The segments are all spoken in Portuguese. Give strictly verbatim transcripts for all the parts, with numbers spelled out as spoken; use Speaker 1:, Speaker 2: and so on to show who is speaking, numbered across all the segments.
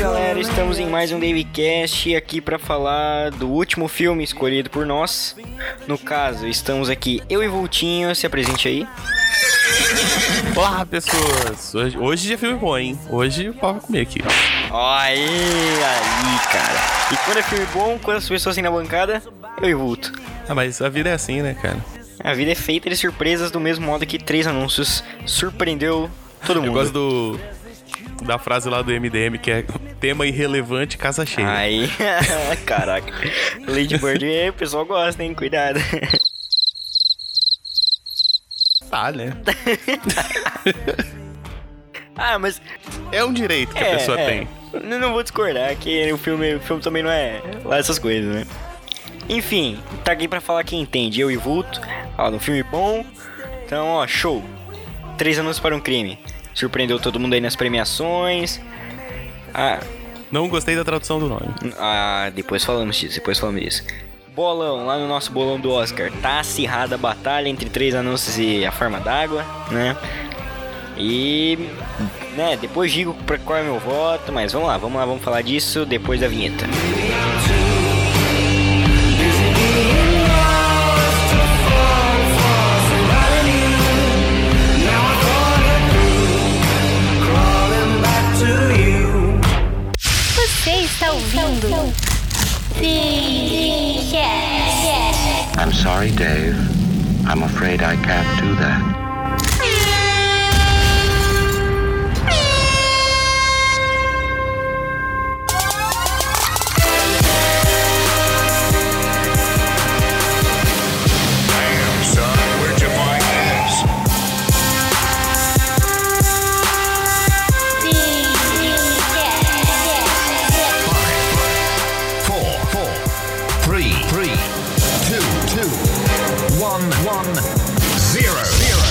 Speaker 1: galera, estamos em mais um DavyCast aqui para falar do último filme escolhido por nós. No caso, estamos aqui eu e Vultinho, se apresente aí.
Speaker 2: Olá, pessoas! Hoje, hoje é filme bom, hein? Hoje o pau vai comer aqui.
Speaker 1: Aí, aí, cara. E quando é filme bom, quantas pessoas tem na bancada? Eu e Vulto.
Speaker 2: Ah, mas a vida é assim, né, cara?
Speaker 1: A vida é feita de surpresas do mesmo modo que três anúncios surpreendeu todo mundo.
Speaker 2: Eu gosto do... da frase lá do M D M, que é tema irrelevante, casa cheia.
Speaker 1: Aí, caraca. Lady Bird, o pessoal gosta, hein? Cuidado.
Speaker 2: Tá, né?
Speaker 1: Ah, mas...
Speaker 2: É um direito que
Speaker 1: é,
Speaker 2: a pessoa
Speaker 1: é.
Speaker 2: tem.
Speaker 1: Não, não vou discordar, que o filme, o filme também não é lá essas coisas, né? Enfim, tá aqui pra falar quem entende, eu e Vulto. Fala de um filme bom. Então, ó, show. Três anúncios para um crime. Surpreendeu todo mundo aí nas premiações. Ah,
Speaker 2: Não gostei da tradução do nome.
Speaker 1: ah, depois falamos disso, depois falamos disso. Bolão, lá no nosso bolão do Oscar. Tá acirrada a batalha entre três anúncios e A Forma d'Água, né? E... né, depois digo pra qual é meu voto, mas vamos lá, vamos lá, vamos falar disso depois da vinheta.
Speaker 3: Você está ouvindo? Sim, yes.
Speaker 4: I'm sorry, Dave. I'm afraid I can't do that.
Speaker 5: Damn, son, where'd you find this?
Speaker 3: Sim, yes.
Speaker 5: Four, four, three, three, two, two, one, one, zero, zero.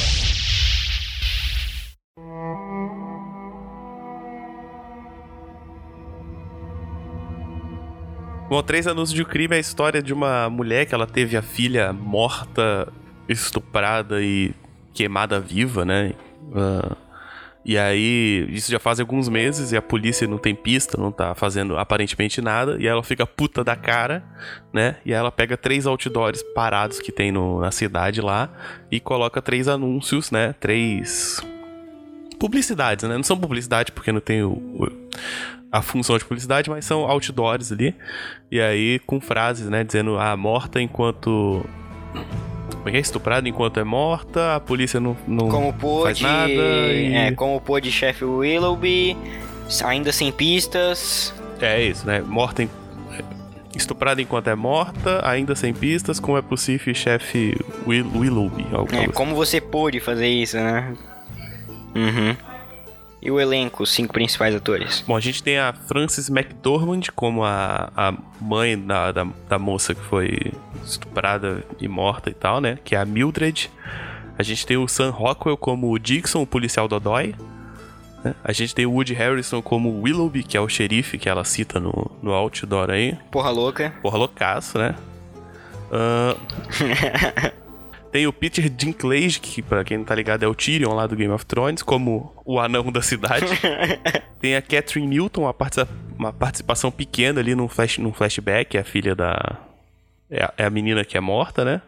Speaker 2: Bom, Três Anúncios de um Crime é a história de uma mulher que ela teve a filha morta, estuprada e queimada viva, né? Ah, e aí, isso já faz alguns meses e a polícia não tem pista, não tá fazendo aparentemente nada. E ela fica puta da cara, né? E aí ela pega três outdoors parados que tem no, na cidade lá e coloca três anúncios, né? Três publicidades, né? Não são publicidade porque não tem o... o a função de publicidade, mas são outdoors ali. E aí, com frases, né? Dizendo, ah, morta enquanto... Como é que é? Estuprada enquanto é morta, a polícia não, não
Speaker 1: Como
Speaker 2: faz
Speaker 1: pôde...
Speaker 2: nada. E...
Speaker 1: É, como pôde chefe Willoughby, ainda sem pistas...
Speaker 2: É isso, né? Morta em... Estuprada enquanto é morta, ainda sem pistas, como é possível, chefe Will... Willoughby. Algo
Speaker 1: É,
Speaker 2: assim.
Speaker 1: como você pôde fazer isso, né? Uhum. E o elenco, os cinco principais atores?
Speaker 2: Bom, a gente tem a Frances McDormand como a, a mãe da, da, da moça que foi estuprada e morta e tal, né? Que é a Mildred. A gente tem o Sam Rockwell como o Dixon, o policial Dodói. Né? A gente tem o Woody Harrelson como o Willoughby, que é o xerife que ela cita no, no outdoor aí.
Speaker 1: Porra louca.
Speaker 2: Porra, loucaço, né? Ahn... Tem o Peter Dinklage, que pra quem não tá ligado é o Tyrion lá do Game of Thrones, como o anão da cidade. Tem a Catherine Newton, uma, participa- uma participação pequena ali num, flash- num flashback, é a filha da... É a, é a menina que é morta, né?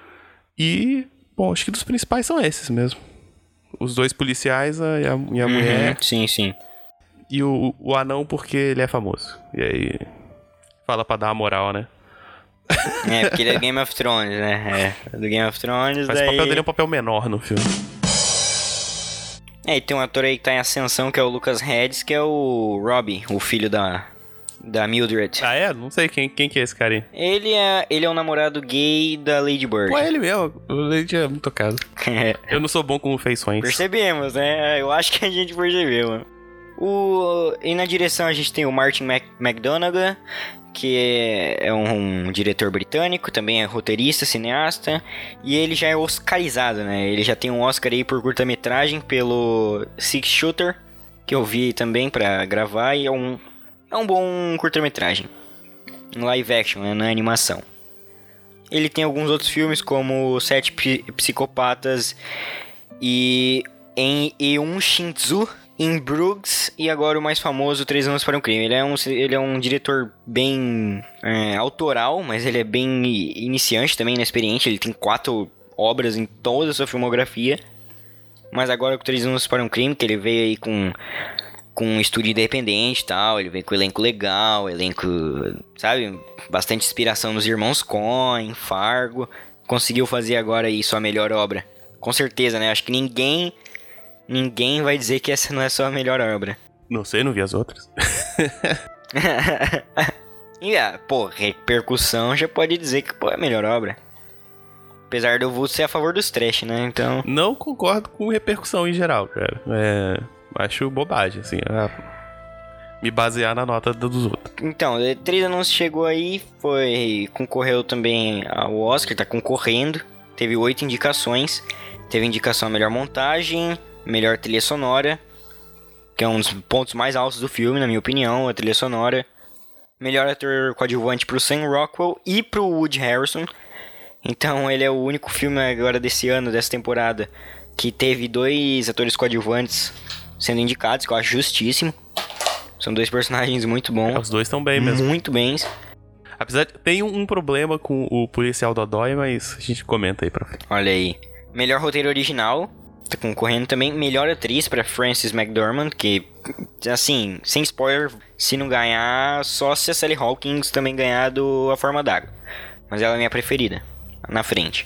Speaker 2: E, bom, acho que dos principais são esses mesmo. Os dois policiais a- e a, e a
Speaker 1: Uhum,
Speaker 2: mulher.
Speaker 1: sim, sim.
Speaker 2: E o, o anão porque ele é famoso. E aí, fala pra dar uma moral, né?
Speaker 1: É, porque ele é Game of Thrones, né? É, do Game of Thrones,
Speaker 2: Mas
Speaker 1: daí...
Speaker 2: o papel dele é um papel menor no filme.
Speaker 1: É, e tem um ator aí que tá em ascensão, que é o Lucas Hedges, que é o Robbie, o filho da, da Mildred.
Speaker 2: Ah, é? Não sei quem, quem que é esse cara aí.
Speaker 1: Ele é, ele é um namorado gay da Lady Bird.
Speaker 2: Pô, é ele mesmo. O Lady é muito tocado.
Speaker 1: É,
Speaker 2: Eu não sou bom com feições.
Speaker 1: percebemos, né? Eu acho que a gente percebeu, mano. O, e na direção a gente tem o Martin Mac, McDonagh, que é, é um, um diretor britânico, também é roteirista, cineasta, e ele já é oscarizado, né? Ele já tem um Oscar aí por curta-metragem pelo Six Shooter, que eu vi também pra gravar, e é um, é um bom curta-metragem. Em live action, né? Na animação. Ele tem alguns outros filmes, como Sete Pi- Psicopatas e, em, e um Shinzu em Bruges e agora o mais famoso, Três Anos para um Crime. Ele é um, ele é um diretor bem é, autoral, mas ele é bem iniciante também, inexperiente. Ele tem quatro obras em toda a sua filmografia. Mas agora com Três Anos para um Crime, que ele veio aí com, com um estúdio independente e tal. Ele veio com elenco legal, elenco, sabe? Bastante inspiração nos irmãos Coen, Fargo. Conseguiu fazer agora aí sua melhor obra. Com certeza, né? Acho que ninguém... Ninguém vai dizer que essa não é sua melhor obra.
Speaker 2: Não sei, não vi as outras.
Speaker 1: E, ah, pô, repercussão já pode dizer que pô, é a melhor obra. Apesar de eu vou ser a favor dos trash, né? Então...
Speaker 2: Não concordo com repercussão em geral, cara. É... Acho bobagem, assim. É... Me basear na nota dos outros.
Speaker 1: Então, Três Anúncios chegou aí, foi... Concorreu também ao Oscar, tá concorrendo. Teve oito indicações. Teve indicação a melhor montagem... Melhor trilha sonora, que é um dos pontos mais altos do filme, na minha opinião, a trilha sonora. Melhor ator coadjuvante pro Sam Rockwell e pro Woody Harrelson. Então ele é o único filme agora desse ano, dessa temporada, que teve dois atores coadjuvantes sendo indicados, que eu acho justíssimo. São dois personagens muito bons.
Speaker 2: É, os dois estão bem mesmo.
Speaker 1: Muito bens.
Speaker 2: Apesar de... Tem um problema com o policial Dodói, mas a gente comenta aí pra frente.
Speaker 1: Olha aí. Melhor roteiro original... Tá concorrendo também. Melhor atriz pra Frances McDormand, que, assim, sem spoiler, se não ganhar, só se a Sally Hawkins também ganhar do A Forma d'Água. Mas ela é a minha preferida, na frente.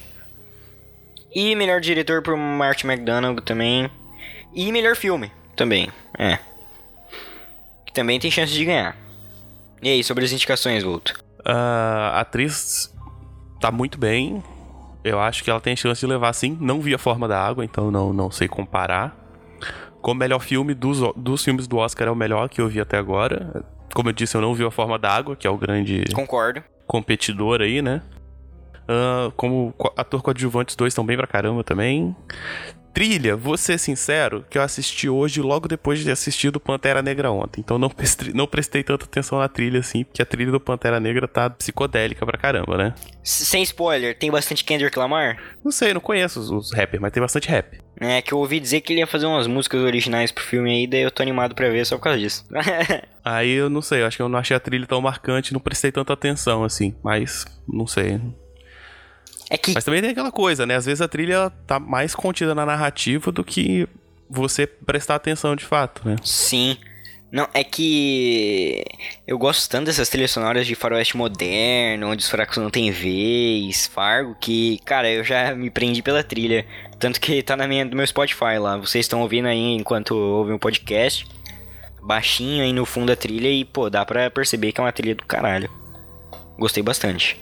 Speaker 1: E melhor diretor pro Martin McDonagh também. E melhor filme também, é. Que também tem chance de ganhar. E aí, sobre as indicações, Vulto?
Speaker 2: A atriz tá muito bem. Eu acho que ela tem chance de levar, sim. Não vi A Forma da Água, então não, não sei comparar. Como melhor filme dos, dos filmes do Oscar, é o melhor que eu vi até agora. Como eu disse, eu não vi A Forma da Água, que é o grande...
Speaker 1: Concordo.
Speaker 2: Competidor aí, né? Uh, como ator coadjuvante, os dois estão bem pra caramba também. Trilha, vou ser sincero, que eu assisti hoje logo depois de ter assistido Pantera Negra ontem. Então não prestei, não prestei tanta atenção na trilha, assim, porque a trilha do Pantera Negra tá psicodélica pra caramba, né?
Speaker 1: Sem spoiler, tem bastante Kendrick Lamar?
Speaker 2: Não sei, não conheço os, os rappers, mas tem bastante rap.
Speaker 1: É, que eu ouvi dizer que ele ia fazer umas músicas originais pro filme aí, daí eu tô animado pra ver só por causa disso.
Speaker 2: Aí eu não sei, eu acho que eu não achei a trilha tão marcante, não prestei tanta atenção, assim, mas não sei...
Speaker 1: É que...
Speaker 2: Mas também tem aquela coisa, né? Às vezes a trilha tá mais contida na narrativa do que você prestar atenção de fato, né?
Speaker 1: Sim. Não, é que eu gosto tanto dessas trilhas sonoras de faroeste moderno, onde os fracos não têm vez, Fargo, que, cara, eu já me prendi pela trilha. Tanto que tá na minha, no meu Spotify lá. Vocês estão ouvindo aí enquanto ouvem o podcast. Baixinho aí no fundo da trilha e, pô, dá pra perceber que é uma trilha do caralho. Gostei bastante.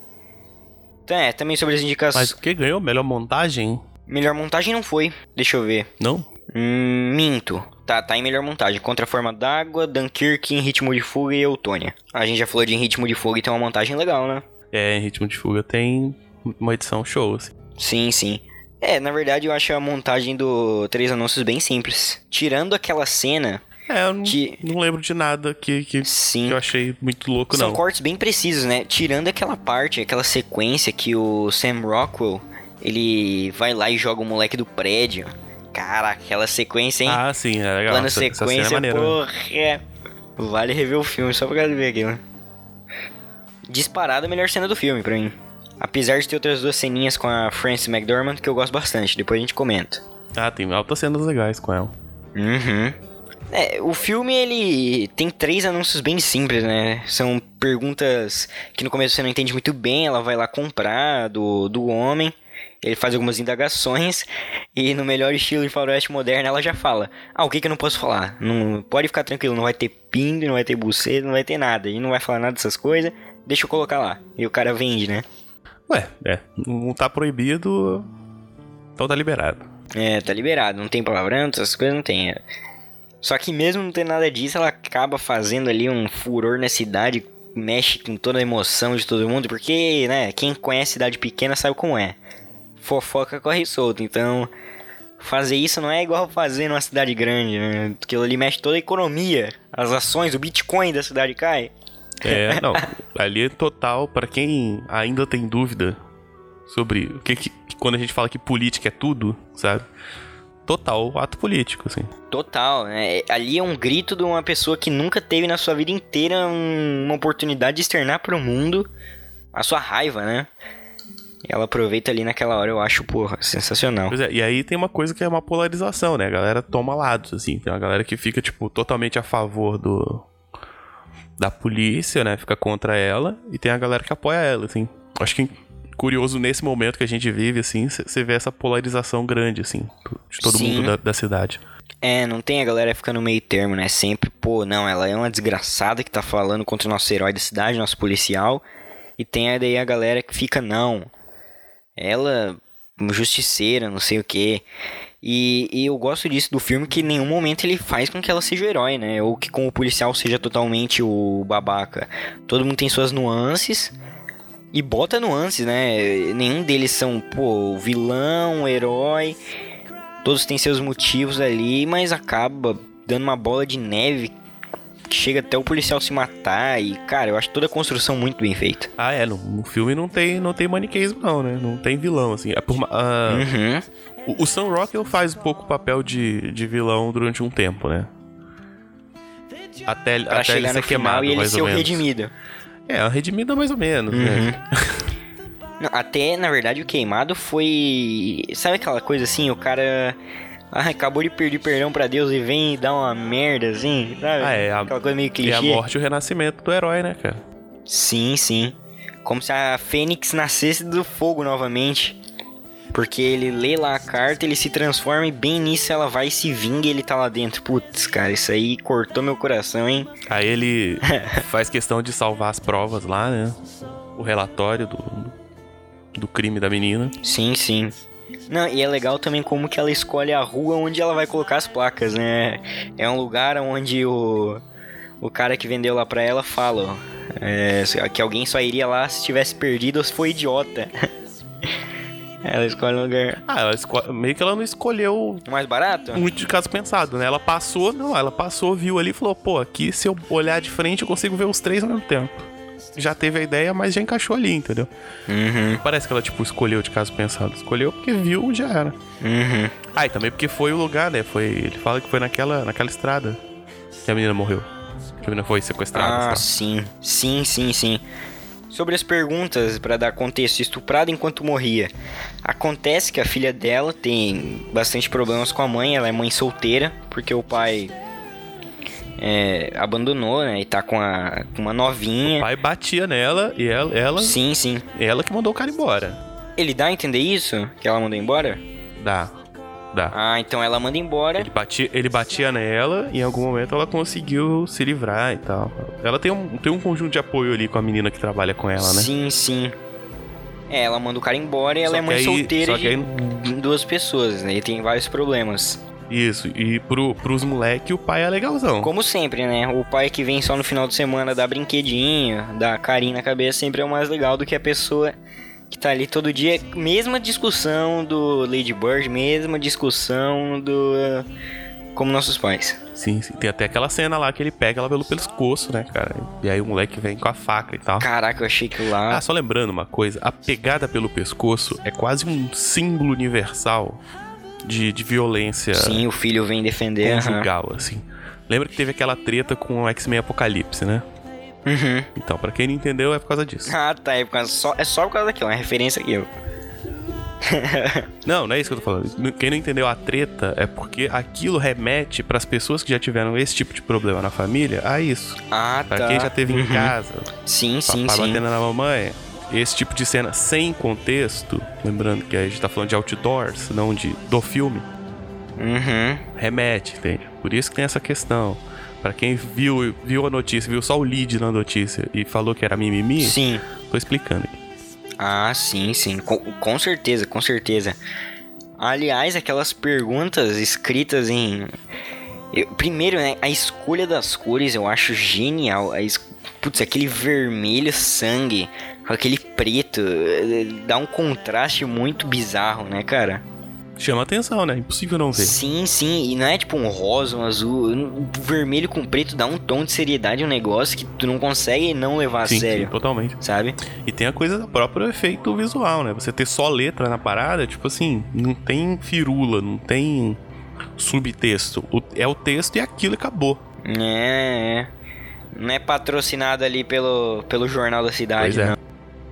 Speaker 1: É, também sobre as indicações...
Speaker 2: Mas o que ganhou? Melhor montagem?
Speaker 1: Melhor montagem não foi. Deixa eu ver.
Speaker 2: Não?
Speaker 1: Hum, minto. Tá, tá em melhor montagem. Contra a Forma d'Água, Dunkirk, Em Ritmo de Fuga e Eutônia. A gente já falou de Em Ritmo de Fuga e tem uma montagem legal, né?
Speaker 2: É, Em Ritmo de Fuga tem uma edição show, assim.
Speaker 1: Sim, sim. É, na verdade eu acho a montagem do Três Anúncios bem simples. Tirando aquela cena...
Speaker 2: É, eu não,
Speaker 1: que...
Speaker 2: não lembro de nada que, que,
Speaker 1: Sim.
Speaker 2: que eu achei muito louco,
Speaker 1: São
Speaker 2: não.
Speaker 1: São cortes bem precisos, né? Tirando aquela parte, aquela sequência que o Sam Rockwell, ele vai lá e joga o moleque do prédio. Cara, aquela sequência, hein?
Speaker 2: Ah, sim, é legal.
Speaker 1: Plano
Speaker 2: essa,
Speaker 1: sequência,
Speaker 2: essa cena é maneira,
Speaker 1: porra. É. Vale rever o filme só pra ver aquilo. Disparada a melhor cena do filme pra mim. Apesar de ter outras duas ceninhas com a Frances McDormand que eu gosto bastante, depois a gente comenta.
Speaker 2: Ah, tem altas cenas legais com ela.
Speaker 1: Uhum. É, o filme, ele tem três anúncios bem simples, né? São perguntas que no começo você não entende muito bem, ela vai lá comprar do, do homem, ele faz algumas indagações, e no melhor estilo de faroeste moderno ela já fala: ah, o que que eu não posso falar? Não, pode ficar tranquilo, não vai ter pingo, não vai ter buceta, não vai ter nada, e não vai falar nada dessas coisas, deixa eu colocar lá. E o cara vende, né?
Speaker 2: Ué, é, não tá proibido, então tá liberado.
Speaker 1: É, tá liberado, não tem palavrão, essas coisas não tem, é. Só que mesmo não tendo nada disso, ela acaba fazendo ali um furor na cidade, mexe com toda a emoção de todo mundo, porque, né, quem conhece cidade pequena sabe como é. Fofoca corre solto, então fazer isso não é igual fazer numa cidade grande, né? Porque ali mexe toda a economia, as ações, o Bitcoin da cidade cai.
Speaker 2: É, não, ali é total, pra quem ainda tem dúvida sobre o que, que quando a gente fala que política é tudo, sabe? total ato político, assim.
Speaker 1: Total, né? Ali é um grito de uma pessoa que nunca teve na sua vida inteira um- uma oportunidade de externar pro mundo a sua raiva, né? E ela aproveita ali naquela hora, eu acho, porra, sensacional.
Speaker 2: Pois é, e aí tem uma coisa que é uma polarização, né? A galera toma lados, assim. Tem uma galera que fica, tipo, totalmente a favor do... da polícia, né? Fica contra ela. E tem a galera que apoia ela, assim. Acho que curioso nesse momento que a gente vive, assim, você vê essa polarização grande, assim, de todo
Speaker 1: Sim.
Speaker 2: mundo da, da cidade.
Speaker 1: É, não tem a galera ficando meio termo, né? Sempre, pô, não, ela é uma desgraçada que tá falando contra o nosso herói da cidade, nosso policial. E tem aí daí a galera que fica, não, ela, justiceira, não sei o quê. E, e eu gosto disso do filme, que em nenhum momento ele faz com que ela seja o herói, né? Ou que com o policial seja totalmente o babaca. Todo mundo tem suas nuances. E bota nuances, né? Nenhum deles são, pô, vilão, herói. Todos têm seus motivos ali, mas acaba dando uma bola de neve que chega até o policial se matar. E, cara, eu acho toda a construção muito bem feita.
Speaker 2: Ah, é, no, no filme não tem, não tem maniqueísmo, não, né? Não tem vilão, assim. É por, ma- ah,
Speaker 1: Uhum.
Speaker 2: o, o Sam Rockwell faz um pouco o papel de, de vilão durante um tempo, né? Até,
Speaker 1: Pra
Speaker 2: até ele
Speaker 1: chegar
Speaker 2: ser
Speaker 1: no final
Speaker 2: queimado,
Speaker 1: e ele
Speaker 2: mais
Speaker 1: ser
Speaker 2: ou
Speaker 1: o
Speaker 2: menos.
Speaker 1: redimido.
Speaker 2: É, uma redimida mais ou menos,
Speaker 1: Uhum.
Speaker 2: né?
Speaker 1: Não, até, na verdade, o queimado foi... Sabe aquela coisa assim, o cara... Ah, acabou de pedir perdão pra Deus e vem e dá uma merda, assim, sabe?
Speaker 2: Ah, é, a-
Speaker 1: Aquela coisa meio
Speaker 2: E
Speaker 1: clichê.
Speaker 2: a morte e o renascimento do herói, né, cara?
Speaker 1: Sim, sim. Como se a Fênix nascesse do fogo novamente. Porque ele lê lá a carta, ele se transforma e bem nisso ela vai e se vinga e ele tá lá dentro. Putz, cara, isso aí cortou meu coração, hein?
Speaker 2: Aí ele faz questão de salvar as provas lá, né? O relatório do, do crime da menina.
Speaker 1: Sim, sim. Não, e é legal também como que ela escolhe a rua onde ela vai colocar as placas, né? É um lugar onde o, o cara que vendeu lá pra ela fala, ó, é, que alguém só iria lá se tivesse perdido ou se for idiota. Ela escolhe um lugar
Speaker 2: Ah, ela esco- meio que ela não escolheu
Speaker 1: mais barato.
Speaker 2: muito de caso pensado, né? Ela passou, não, ela passou, viu ali e falou, pô, aqui se eu olhar de frente eu consigo ver os três ao mesmo tempo. Já teve a ideia, mas já encaixou ali, entendeu?
Speaker 1: Uhum,
Speaker 2: Parece que ela, tipo, escolheu de caso pensado. Escolheu porque viu e já era.
Speaker 1: uhum.
Speaker 2: Ah, e também porque foi o lugar, né? Foi, ele fala que foi naquela, naquela estrada que a menina morreu. Que a menina foi sequestrada.
Speaker 1: Ah,
Speaker 2: sei lá.
Speaker 1: sim. Sim, sim, sim. Sobre as perguntas, pra dar contexto, estuprada enquanto morria. Acontece que a filha dela tem bastante problemas com a mãe, ela é mãe solteira, porque o pai é, abandonou, né? E tá com, a, com uma
Speaker 2: O
Speaker 1: novinha.
Speaker 2: pai batia nela e ela, ela,
Speaker 1: Sim, sim.
Speaker 2: ela que mandou o cara embora.
Speaker 1: Ele dá a entender isso? Que ela mandou embora?
Speaker 2: Dá, dá.
Speaker 1: Ah, então ela manda embora.
Speaker 2: Ele batia, ele batia nela e em algum momento ela conseguiu se livrar e tal. Ela tem um, tem um conjunto de apoio ali com a menina que trabalha com ela, né?
Speaker 1: Sim, sim. É, ela manda o cara embora e ela
Speaker 2: Só
Speaker 1: é
Speaker 2: que
Speaker 1: mãe
Speaker 2: aí-
Speaker 1: solteira
Speaker 2: só que aí-
Speaker 1: de duas pessoas, né? E tem vários problemas.
Speaker 2: Isso, e pro, pros moleques o pai é legalzão.
Speaker 1: Como sempre, né? O pai que vem só no final de semana dar brinquedinho, dar carinho na cabeça, sempre é o mais legal do que a pessoa que tá ali todo dia. Mesma discussão do Lady Bird, mesma discussão do... Como nossos pais.
Speaker 2: Sim, sim. Tem até aquela cena lá que ele pega ela pelo pescoço, né, cara? E aí o moleque vem com a faca e tal.
Speaker 1: Caraca, eu achei que lá...
Speaker 2: Ah, só lembrando uma coisa, a pegada pelo pescoço é quase um símbolo universal de, de violência
Speaker 1: Sim, o filho vem defender. aham.
Speaker 2: conjugal, assim. Lembra que teve aquela treta com o X-Men Apocalipse, né?
Speaker 1: Uhum.
Speaker 2: Então, pra quem não entendeu, é por causa disso.
Speaker 1: Ah, tá. É, por causa, só, é só por causa daquilo, é uma referência aqui. Ó.
Speaker 2: Não, não é isso que eu tô falando. Quem não entendeu a treta é porque aquilo remete pras pessoas que já tiveram esse tipo de problema na família a isso.
Speaker 1: Ah,
Speaker 2: Pra
Speaker 1: tá.
Speaker 2: quem já teve em
Speaker 1: Uhum.
Speaker 2: casa,
Speaker 1: Sim, sim,
Speaker 2: papai
Speaker 1: sim.
Speaker 2: batendo na mamãe, esse tipo de cena sem contexto, lembrando que a gente tá falando de outdoors, não de do filme,
Speaker 1: Uhum.
Speaker 2: remete, entende? Por isso que tem essa questão. Pra quem viu, viu a notícia, viu só o lead na notícia e falou que era mimimi,
Speaker 1: Sim.
Speaker 2: tô explicando aqui.
Speaker 1: Ah, sim, sim. Com, com certeza, com certeza. Aliás, aquelas perguntas escritas em... eu- primeiro, né, a escolha das cores eu acho genial. A es... Putz, aquele vermelho sangue com aquele preto eh, dá um contraste muito bizarro, né, cara?
Speaker 2: Chama atenção, né? Impossível não ver.
Speaker 1: Sim, sim, e não é tipo um rosa, um azul, um vermelho com preto dá um tom de seriedade, um negócio que tu não consegue não levar a
Speaker 2: Sim,
Speaker 1: sério,
Speaker 2: sim, totalmente.
Speaker 1: sabe?
Speaker 2: E tem a coisa do próprio efeito visual, né? Você ter só letra na parada, tipo assim, não tem firula, não tem subtexto. O- é o texto e aquilo e acabou.
Speaker 1: É, é. Não é patrocinado ali pelo, pelo Jornal da Cidade,
Speaker 2: Pois é.
Speaker 1: não.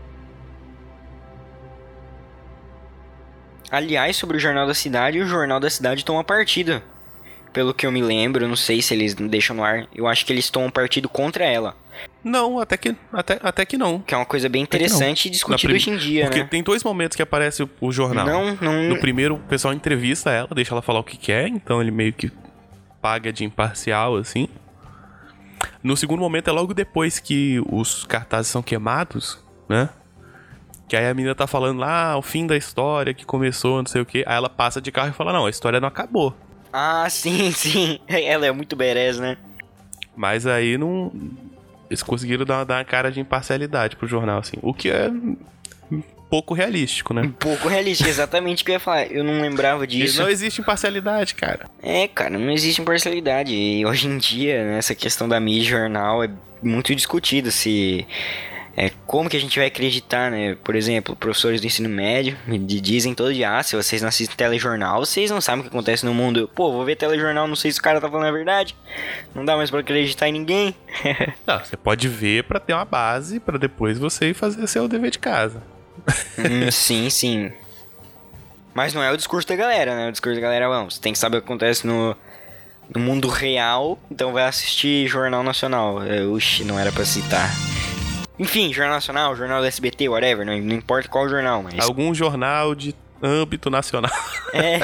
Speaker 1: Aliás, sobre o Jornal da Cidade, o Jornal da Cidade toma partido. Pelo que eu me lembro, não sei se eles deixam no ar. Eu acho que eles tomam partido contra ela.
Speaker 2: Não, até que, até, até que não.
Speaker 1: Que é uma coisa bem
Speaker 2: Até que não.
Speaker 1: interessante e discutida
Speaker 2: Na
Speaker 1: hoje
Speaker 2: prim-
Speaker 1: em dia,
Speaker 2: Porque
Speaker 1: né?
Speaker 2: tem dois momentos que aparece o, o jornal.
Speaker 1: Não, não...
Speaker 2: No primeiro, o pessoal entrevista ela, deixa ela falar o que quer, então ele meio que paga de imparcial, assim. No segundo momento é logo depois que os cartazes são queimados, né? Que aí a menina tá falando lá, ah, o fim da história que começou, não sei o quê. Aí ela passa de carro e fala, não, a história não acabou.
Speaker 1: Ah, sim, sim. Ela é muito badass, né?
Speaker 2: Mas aí não... Eles conseguiram dar, dar uma cara de imparcialidade pro jornal, assim. O que é um pouco realístico, né?
Speaker 1: Um pouco realista, exatamente o que eu ia falar. Eu não lembrava disso.
Speaker 2: Não existe imparcialidade, cara.
Speaker 1: É, cara, não existe imparcialidade. E hoje em dia, né, essa questão da mídia e jornal é muito discutida. Se... É, como que a gente vai acreditar, né? Por exemplo, professores do ensino médio me dizem todo dia, ah, se vocês não assistem telejornal, vocês não sabem o que acontece no mundo. Eu, Pô, vou ver telejornal, não sei se o cara tá falando a verdade. Não dá mais pra acreditar em ninguém.
Speaker 2: Não, você pode ver pra ter uma base, pra depois você ir fazer seu dever de casa.
Speaker 1: Hum, sim, sim. Mas não é o discurso da galera, né? O discurso da galera, vamos, você tem que saber o que acontece no, no mundo real, então vai assistir Jornal Nacional. É, Oxi, não era pra citar. Enfim, Jornal Nacional, Jornal do S B T, whatever, não, não importa qual jornal, mas...
Speaker 2: Algum jornal de âmbito nacional.
Speaker 1: É.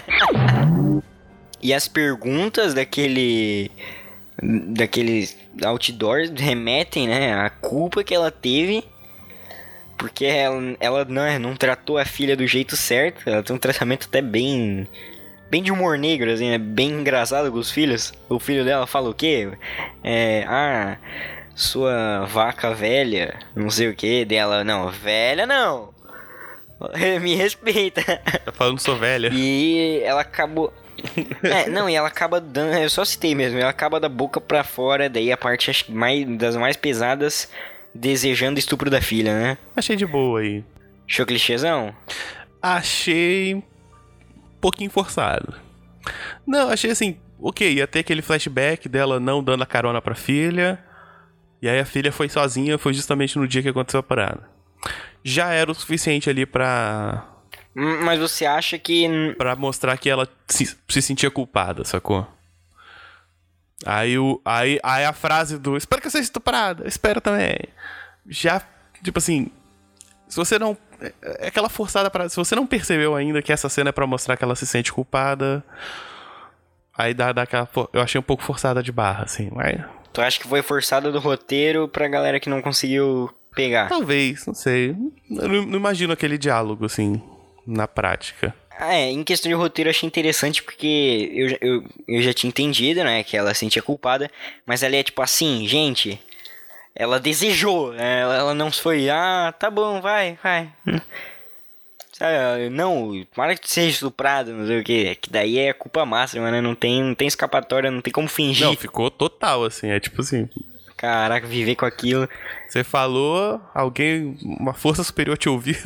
Speaker 1: E as perguntas daquele... Daquele outdoor remetem, né, à culpa que ela teve... Porque ela, ela não, não tratou a filha do jeito certo. Ela tem um tratamento até bem... Bem de humor negro, assim, né? Bem engraçado com os filhos. O filho dela fala o quê? É... Ah... Sua vaca velha, não sei o que, dela, não, velha não, me respeita.
Speaker 2: Tá falando sou velha.
Speaker 1: E ela acabou, é, não, e ela acaba dando, eu só citei mesmo, ela acaba da boca pra fora, daí a parte acho que mais, das mais pesadas, desejando estupro da filha, né?
Speaker 2: Achei de boa aí.
Speaker 1: Show clichêzão?
Speaker 2: Achei um pouquinho forçado. Não, achei assim, ok, ia ter aquele flashback dela não dando a carona pra filha... E aí a filha foi sozinha, foi justamente no dia que aconteceu a parada. Já era o suficiente ali pra...
Speaker 1: Hum, Mas você acha que...
Speaker 2: Pra mostrar que ela se, se sentia culpada, sacou? Aí, o, aí, aí a frase do... Espero que eu seja estuprada, espero também. Já, tipo assim... Se você não... É aquela forçada parada. Se você não percebeu ainda que essa cena é pra mostrar que ela se sente culpada... Aí dá, dá aquela... Eu achei um pouco forçada de barra, assim, mas...
Speaker 1: Tu acha que foi forçada do roteiro pra galera que não conseguiu pegar?
Speaker 2: Talvez, não sei. Eu não, não imagino aquele diálogo, assim, na prática.
Speaker 1: Ah, é, em questão de roteiro eu achei interessante porque eu, já- eu, eu já tinha entendido, né, que ela se sentia culpada, mas ela é tipo assim, gente, ela desejou, né, ela, ela não foi, ah, tá bom, vai, vai. Sabe, não, para que tu seja estuprado, não sei o que, que daí é culpa máxima, né, não tem, não tem escapatória, não tem como fingir.
Speaker 2: Não, ficou total, assim. É tipo assim...
Speaker 1: Caraca, viver com aquilo.
Speaker 2: Você falou, alguém... Uma força superior te ouviu.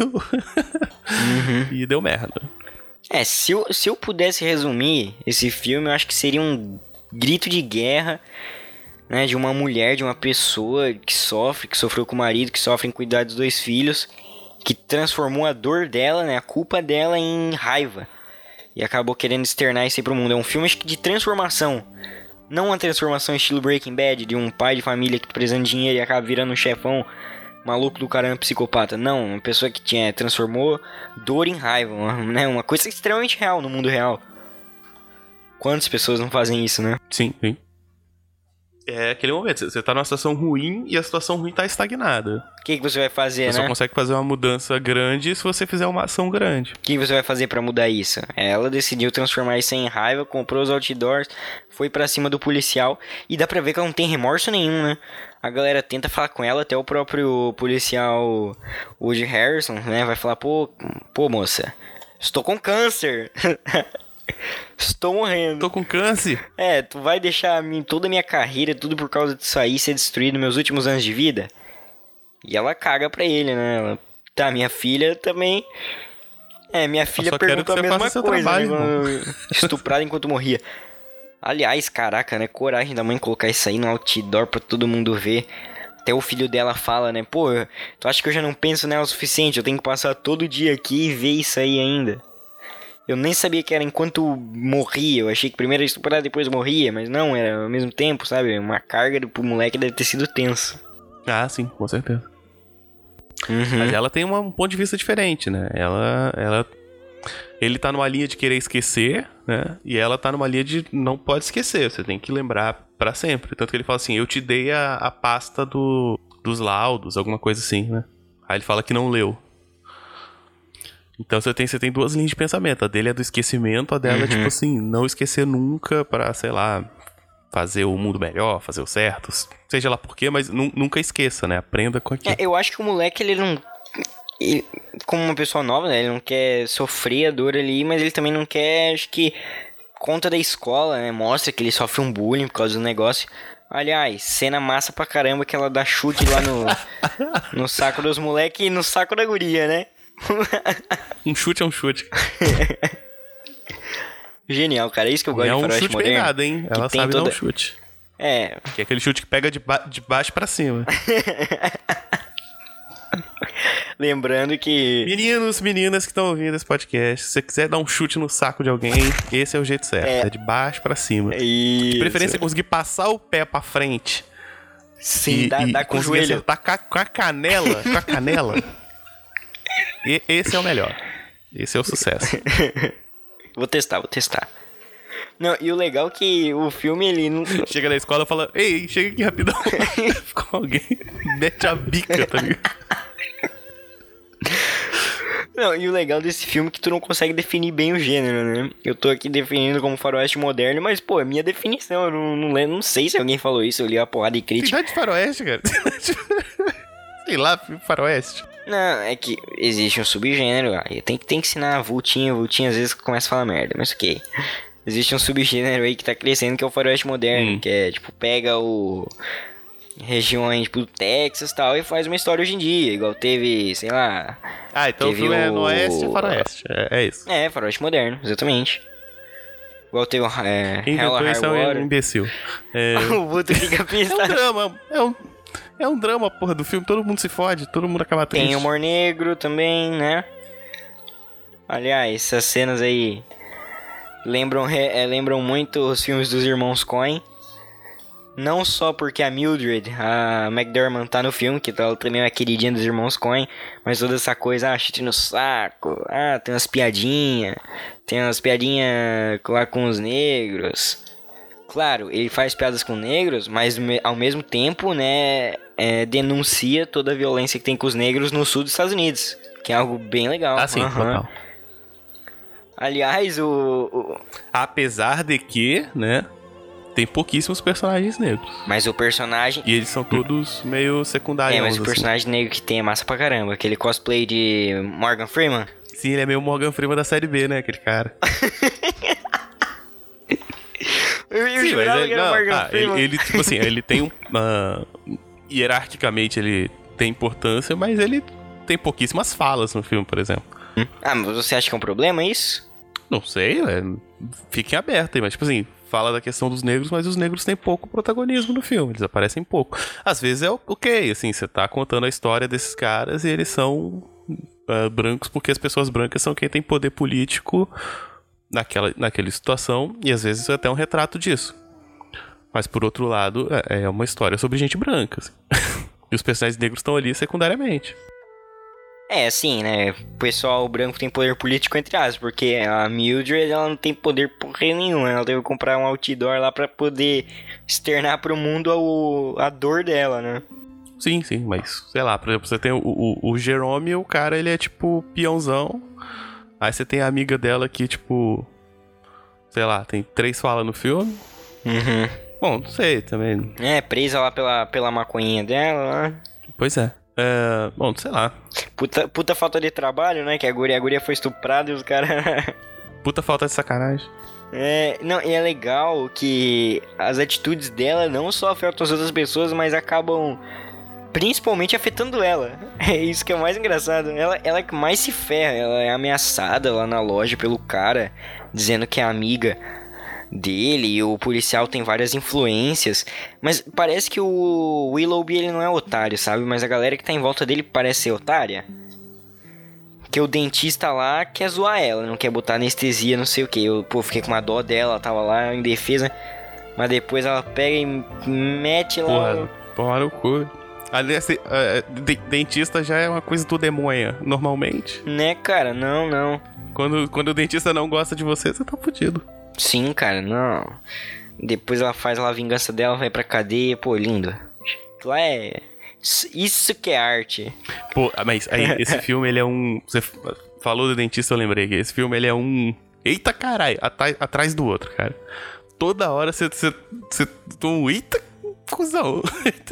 Speaker 2: E deu merda.
Speaker 1: É, se eu, se eu pudesse resumir esse filme, eu acho que seria um grito de guerra, né, de uma mulher, de uma pessoa que sofre, que sofreu com o marido, que sofre em cuidar dos dois filhos, que transformou a dor dela, né, a culpa dela em raiva. E acabou querendo externar isso aí pro mundo. É um filme, acho que, de transformação. Não uma transformação estilo Breaking Bad, de um pai de família que tá precisando de dinheiro e acaba virando um chefão maluco do caramba, psicopata. Não, uma pessoa que tinha, transformou dor em raiva, uma, né? Uma coisa extremamente real no mundo real. Quantas pessoas não fazem isso, né?
Speaker 2: Sim, sim. É aquele momento, você tá numa situação ruim e a situação ruim tá estagnada.
Speaker 1: O que, que você vai fazer,
Speaker 2: Você
Speaker 1: né?
Speaker 2: só consegue fazer uma mudança grande se você fizer uma ação grande.
Speaker 1: O que você vai fazer pra mudar isso? Ela decidiu transformar isso em raiva, comprou os outdoors, foi pra cima do policial e dá pra ver que ela não tem remorso nenhum, né? A galera tenta falar com ela, até o próprio policial Woody Harrison, né? Vai falar, pô, pô moça, estou com câncer. Estou morrendo.
Speaker 2: Tô com câncer.
Speaker 1: É, tu vai deixar a mim, toda a minha carreira, tudo por causa disso aí, ser destruído meus últimos anos de vida? E ela caga pra ele, né? Ela, tá, minha filha também... É, minha filha
Speaker 2: só quero
Speaker 1: perguntou a
Speaker 2: que você
Speaker 1: mesma
Speaker 2: faça seu
Speaker 1: coisa,
Speaker 2: trabalho,
Speaker 1: né, quando- estuprada enquanto morria. Aliás, caraca, né? Coragem da mãe colocar isso aí no outdoor pra todo mundo ver. Até o filho dela fala, né? Pô, tu acha que eu já não penso nela o suficiente? Eu tenho que passar todo dia aqui e ver isso aí ainda. Eu nem sabia que era enquanto morria. Eu achei que primeiro era estuprada, depois morria. Mas não, era ao mesmo tempo, sabe? Uma carga pro moleque deve ter sido tenso.
Speaker 2: Ah, sim, com certeza.
Speaker 1: Uhum.
Speaker 2: Mas ela tem uma- um ponto de vista diferente, né? Ela, ela... Ele tá numa linha de querer esquecer, né? E ela tá numa linha de não pode esquecer. Você tem que lembrar pra sempre. Tanto que ele fala assim, eu te dei a, a pasta do, dos laudos, alguma coisa assim, né? Aí ele fala que não leu. Então você tem, você tem duas linhas de pensamento. A dele é do esquecimento, a dela é tipo assim, não esquecer nunca pra, sei lá, fazer o mundo melhor, fazer o certo. Seja lá por quê, mas nu- nunca esqueça, né? Aprenda com aquilo.
Speaker 1: É, eu acho que o moleque, ele não... ele- como uma pessoa nova, né? Ele não quer sofrer a dor ali, mas ele também não quer, acho que... Conta da escola, né? Mostra que ele sofre um bullying por causa do negócio. Aliás, cena massa pra caramba que ela dá chute lá no... no saco dos moleques e no saco da guria, né?
Speaker 2: Um chute é um chute.
Speaker 1: Genial, cara. É isso que eu gosto
Speaker 2: É
Speaker 1: de
Speaker 2: um
Speaker 1: faroeste
Speaker 2: chute
Speaker 1: moderno.
Speaker 2: pegado, hein?
Speaker 1: que
Speaker 2: Ela
Speaker 1: tem
Speaker 2: sabe dar
Speaker 1: toda-
Speaker 2: um chute.
Speaker 1: É,
Speaker 2: Que é aquele chute que pega de, ba- de baixo pra cima.
Speaker 1: lembrando que...
Speaker 2: Meninos, meninas que estão ouvindo esse podcast, se você quiser dar um chute no saco de alguém, esse é o jeito certo. É,
Speaker 1: É.
Speaker 2: de baixo pra cima.
Speaker 1: Isso.
Speaker 2: De preferência, conseguir passar o pé pra frente.
Speaker 1: Sim, dá, dá com o
Speaker 2: conseguir
Speaker 1: joelho.
Speaker 2: acertar com a, com a canela. Com a canela. E, esse é o melhor. Esse é o sucesso.
Speaker 1: Vou testar, vou testar. Não, e o legal é que o filme, ele não...
Speaker 2: Chega na escola e fala, ei, chega aqui rapidão. Ficou alguém, mete a bica, tá ligado?
Speaker 1: Não, e o legal desse filme é que tu não consegue definir bem o gênero, né? Eu tô aqui definindo como faroeste moderno, mas, pô, é minha definição. Eu não, não, lembro- não sei se alguém falou isso, eu li uma porrada de crítica.
Speaker 2: Cidade de faroeste, cara. Sei lá, filme faroeste.
Speaker 1: Não, é que existe um subgênero, aí tem, que- tem que ensinar a vultinha, vultinha às vezes começa a falar merda, mas ok. Existe um subgênero aí que tá crescendo que é o faroeste moderno,
Speaker 2: Hum.
Speaker 1: que é, tipo, pega o... regiões, tipo, do Texas e tal, e faz uma história hoje em dia, igual teve, sei lá...
Speaker 2: Ah, então
Speaker 1: Teve
Speaker 2: o filme é
Speaker 1: o-
Speaker 2: no oeste e faroeste. É, é isso.
Speaker 1: É, faroeste moderno, exatamente. Igual teve o é,
Speaker 2: Quem
Speaker 1: Hell or
Speaker 2: inventou
Speaker 1: High
Speaker 2: isso é um
Speaker 1: Water.
Speaker 2: imbecil. É,
Speaker 1: O Buto fica
Speaker 2: é um
Speaker 1: pensando.
Speaker 2: drama. É um, é um drama, porra, do filme. Todo mundo se fode, todo mundo acaba triste.
Speaker 1: Tem humor negro também, né? Aliás, essas cenas aí lembram, re- é, lembram muito os filmes dos irmãos Coen. Não só porque a Mildred, a McDermott, tá no filme, que ela também é uma queridinha dos irmãos Coen, mas toda essa coisa, ah, chute no saco, ah, tem umas piadinhas, tem umas piadinhas lá com os negros. Claro, ele faz piadas com negros, mas me- ao mesmo tempo, né, é, denuncia toda a violência que tem com os negros no sul dos Estados Unidos, que é algo bem legal.
Speaker 2: Ah, sim,
Speaker 1: Aham.
Speaker 2: total.
Speaker 1: Aliás, o, o-
Speaker 2: Apesar de que, né, tem pouquíssimos personagens negros.
Speaker 1: mas o personagem...
Speaker 2: E eles são todos meio secundários.
Speaker 1: É, mas o
Speaker 2: assim.
Speaker 1: personagem negro que tem é massa pra caramba. Aquele cosplay de Morgan Freeman.
Speaker 2: Sim, ele é meio Morgan Freeman da série B, né, aquele cara.
Speaker 1: Eu, eu
Speaker 2: Sim,
Speaker 1: jurava
Speaker 2: mas
Speaker 1: que
Speaker 2: ele,
Speaker 1: era
Speaker 2: não,
Speaker 1: Morgan
Speaker 2: ah, ele,
Speaker 1: Freeman.
Speaker 2: ele, tipo assim, ele tem um... ah, hierarquicamente, ele tem importância, mas ele tem pouquíssimas falas no filme, por exemplo.
Speaker 1: Ah, mas você acha que é um problema isso?
Speaker 2: Não sei, é, fiquem abertos aí, mas tipo assim, fala da questão dos negros, mas os negros têm pouco protagonismo no filme, eles aparecem pouco. Às vezes é o- ok, assim, você tá contando a história desses caras e eles são ah, brancos porque as pessoas brancas são quem tem poder político naquela, naquela situação, e às vezes é até um retrato disso. Mas por outro lado, é, é uma história sobre gente branca, assim. E os personagens negros estão ali secundariamente.
Speaker 1: É, sim, né? O pessoal branco tem poder político entre aspas, porque a Mildred, ela não tem poder porra nenhuma. Ela teve que comprar um outdoor lá pra poder externar pro mundo a, a dor dela, né?
Speaker 2: Sim, sim, mas, sei lá, por exemplo, você tem o, o, o Jerome, o cara, ele é, tipo, peãozão. Aí você tem a amiga dela que, tipo, sei lá, tem três falas no filme.
Speaker 1: Uhum.
Speaker 2: Bom, não sei também.
Speaker 1: É, presa lá pela, pela maconhinha dela, lá.
Speaker 2: Pois é. É, bom, sei lá.
Speaker 1: Puta, puta falta de trabalho, né? Que a guria, a guria foi estuprada e os caras...
Speaker 2: Puta falta de sacanagem.
Speaker 1: É, não, e é legal que as atitudes dela não só afetam as outras pessoas, mas acabam principalmente afetando ela. É isso que é o mais engraçado. Ela, ela é que mais se ferra. Ela é ameaçada lá na loja pelo cara, dizendo que é amiga dele, e o policial tem várias influências. Mas parece que o Willoughby, ele não é otário, sabe? Mas a galera que tá em volta dele parece ser otária. Que o dentista lá quer zoar ela, não quer botar anestesia, não sei o que. Eu, pô, fiquei com uma dó dela, ela tava lá em defesa. Mas depois ela pega e mete lá...
Speaker 2: Porra, porra no cu. Ali, assim, uh, de- dentista já é uma coisa do demônio, normalmente.
Speaker 1: Né, cara? Não, não.
Speaker 2: Quando, quando o dentista não gosta de você, você tá fudido.
Speaker 1: Sim, cara, não. Depois ela faz lá a vingança dela, vai pra cadeia. Pô, lindo. Lá é... Isso que é arte.
Speaker 2: Pô, mas aí, esse filme, ele é um... Você f- falou do dentista, eu lembrei que esse filme, ele é um... Eita caralho, atrás, atrás do outro, cara. Toda hora você... Você... Você... Um eita, cuzão.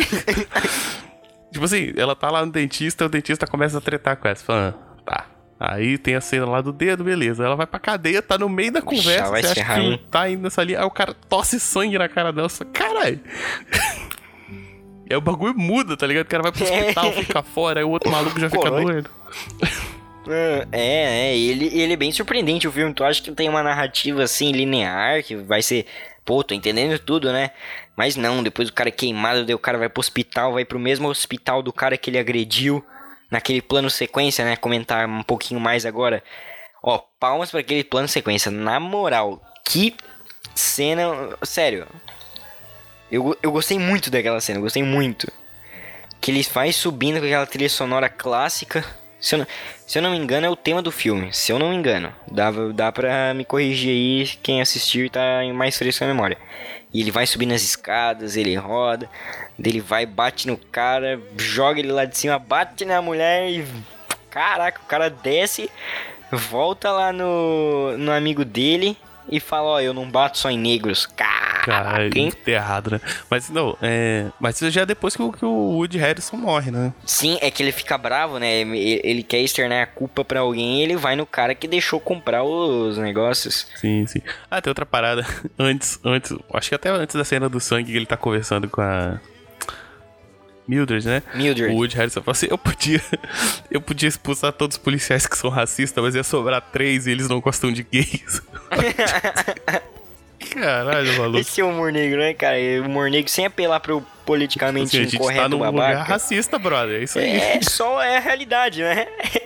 Speaker 2: Tipo assim, ela tá lá no dentista, o dentista começa a tretar com ela. Você fala, ah, tá. Aí tem a cena lá do dedo, beleza. Ela vai pra cadeia, tá no meio da conversa.
Speaker 1: Já vai
Speaker 2: Você
Speaker 1: se
Speaker 2: acha
Speaker 1: ferrar,
Speaker 2: que
Speaker 1: hein?
Speaker 2: tá indo nessa ali. Aí o cara tosse sangue na cara dela. Você fala, caralho. É, o bagulho muda, tá ligado? O cara vai pro hospital, fica fora, aí o outro maluco já fica
Speaker 1: Corrói.
Speaker 2: doido.
Speaker 1: Ah, É, é, ele, ele é bem surpreendente o filme. Tu acha que tem uma narrativa assim, linear, que vai ser... Pô, tô entendendo tudo, né? Mas não, depois o cara é queimado, daí o cara vai pro hospital, vai pro mesmo hospital do cara que ele agrediu, naquele plano sequência, né? Comentar um pouquinho mais agora. Ó, palmas pra aquele plano sequência. Na moral, que cena... Sério, eu, eu gostei muito daquela cena, eu gostei muito. Que eles vai subindo com aquela trilha sonora clássica. Se eu, não, se eu não me engano, é o tema do filme. Se eu não me engano. Dá, dá pra me corrigir aí quem assistiu e tá mais fresco na memória. E ele vai subindo as escadas, ele roda. Ele vai, bate no cara, joga ele lá de cima, bate na mulher e... Caraca, o cara desce, volta lá no, no amigo dele e fala, ó, eu não bato só em negros.
Speaker 2: Cara,
Speaker 1: Caraca, hein?
Speaker 2: muito errado, né? Mas não, é... Mas isso já é depois que o, que o Woody Harrelson morre, né?
Speaker 1: Sim, é que ele fica bravo, né? Ele, ele quer externar a culpa pra alguém e ele vai no cara que deixou comprar os negócios.
Speaker 2: Sim, sim. Ah, tem outra parada. Antes, antes, acho que até antes da cena do sangue que ele tá conversando com a Mildred, né?
Speaker 1: Mildred.
Speaker 2: O Woody Harrelson falou assim, eu podia, eu podia expulsar todos os policiais que são racistas, mas ia sobrar três e eles não gostam de gays. Caralho, maluco.
Speaker 1: Esse é o humor negro, né, cara? O humor negro sem apelar pro politicamente
Speaker 2: Assim, a gente
Speaker 1: incorreto
Speaker 2: tá num lugar
Speaker 1: babaca.
Speaker 2: racista, brother. É isso aí.
Speaker 1: É, só é a realidade, né?